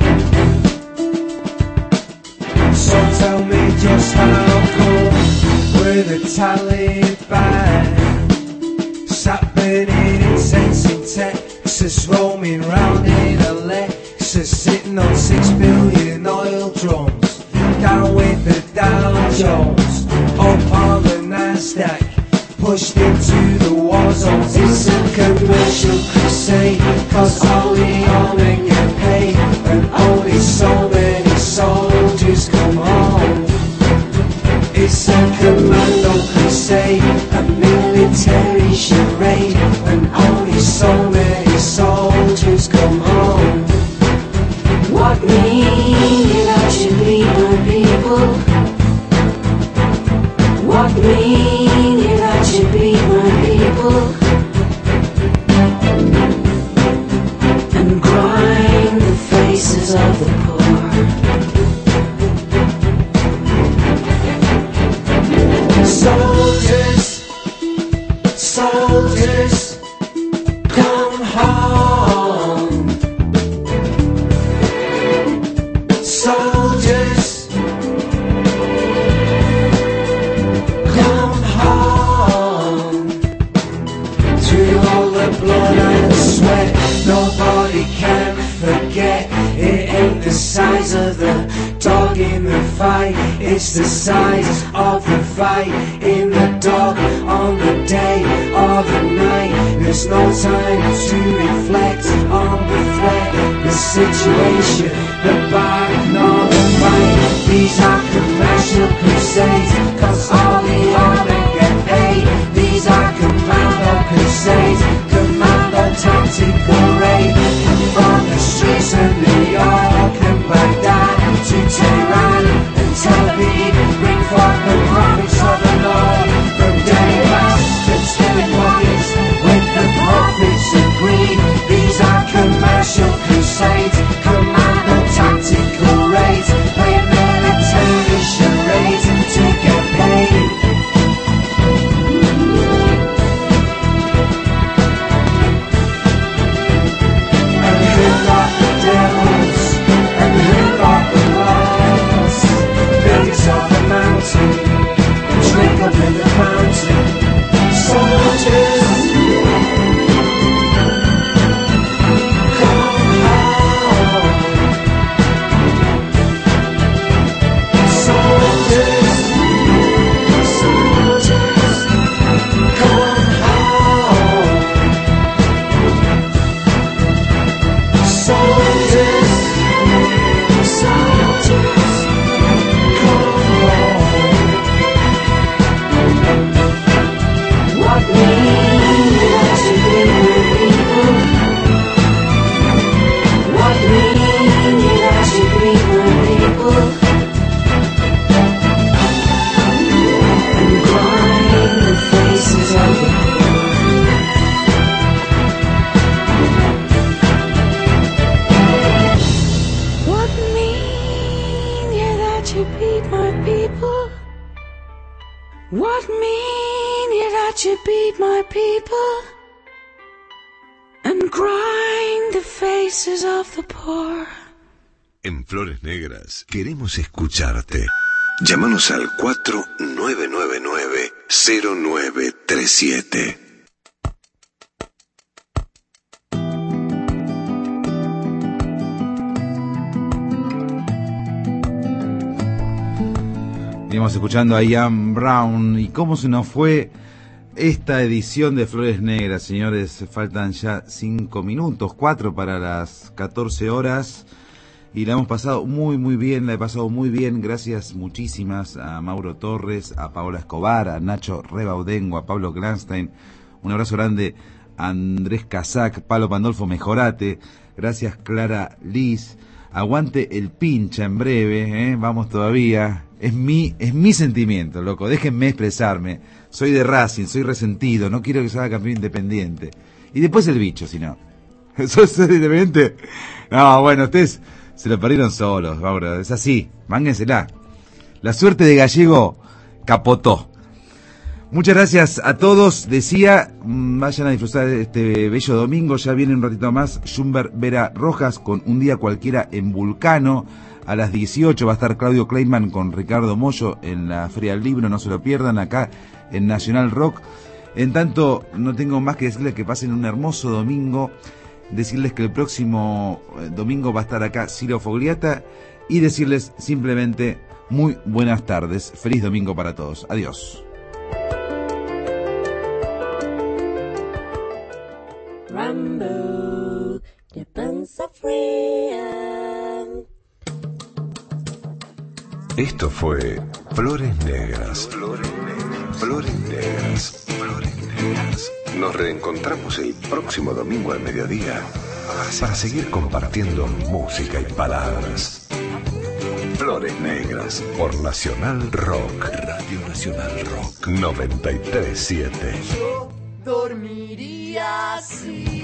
So tell me just how come we're the Taliban, sat burning incense in Texas, roaming round in a Lexus, sitting on 6 billion oil drums, down with the Dow Jones, up on the Nasdaq, pushed into the war zones. It's a commercial crusade, cause only men get paid, and only so many soldiers come home. It's a commando crusade, a military charade, and only so many soldiers come home. What mean that you beat my people? What mean that you beat my people? And grind the faces of the poor. Soldiers, soldiers, come home. Soldiers, come home. Through all the blood and sweat, nobody can forget. It ain't the size of the dog in the fight, it's the size of the fight in the dog on the day or the night. There's no time to reflect on the threat, the situation, the bar, nor the fight. These are commercial crusades, cause all the men get paid. These are commando crusades, commando tactical raid. From the streets of New York and Baghdad to Tehran and Tel Aviv, bring forth the prophets of the Lord. From Damas to Telepolis, with the prophets agree. These are commercial crusades, commando tactical raids, play military charades. What mean ye that you beat my people and grind the faces of the poor? En Flores Negras queremos escucharte. Llámanos al 4999-0937. Venimos escuchando a Ian Brown. ¿Y cómo se nos fue esta edición de Flores Negras, señores? Faltan ya 5 minutos, 4 para las 14 horas. Y la hemos pasado muy bien, la he pasado muy bien. Gracias muchísimas a Mauro Torres, a Paola Escobar, a Nacho Rebaudengo, a Pablo Glanstein. Un abrazo grande a Andrés Casac, Palo Pandolfo Mejorate. Gracias Clara Liz. Aguante el pincha en breve, vamos todavía. Es mi sentimiento, loco. Déjenme expresarme. Soy de Racing, soy resentido. No quiero que se haga campeón Independiente. Y después el bicho, si no. ¿Sos Independiente? No, bueno, ustedes se lo perdieron solos, Mauro. Es así, mángensela. La suerte de Gallego capotó. Muchas gracias a todos. Decía, vayan a disfrutar de este bello domingo. Ya viene un ratito más Schumberg Vera Rojas con Un Día Cualquiera en Vulcano. A las 18 va a estar Claudio Kleiman con Ricardo Mollo en la Feria del Libro. No se lo pierdan, acá en Nacional Rock. En tanto, no tengo más que decirles que pasen un hermoso domingo. Decirles que el próximo domingo va a estar acá Ciro Fogliata. Y decirles simplemente muy buenas tardes. Feliz domingo para todos. Adiós. Rambo, de panza fría. Esto fue Flores Negras. Flores Negras. Nos reencontramos el próximo domingo al mediodía para seguir compartiendo música y palabras. Flores Negras por Nacional Rock. Radio Nacional Rock 93.7. Dormiría así.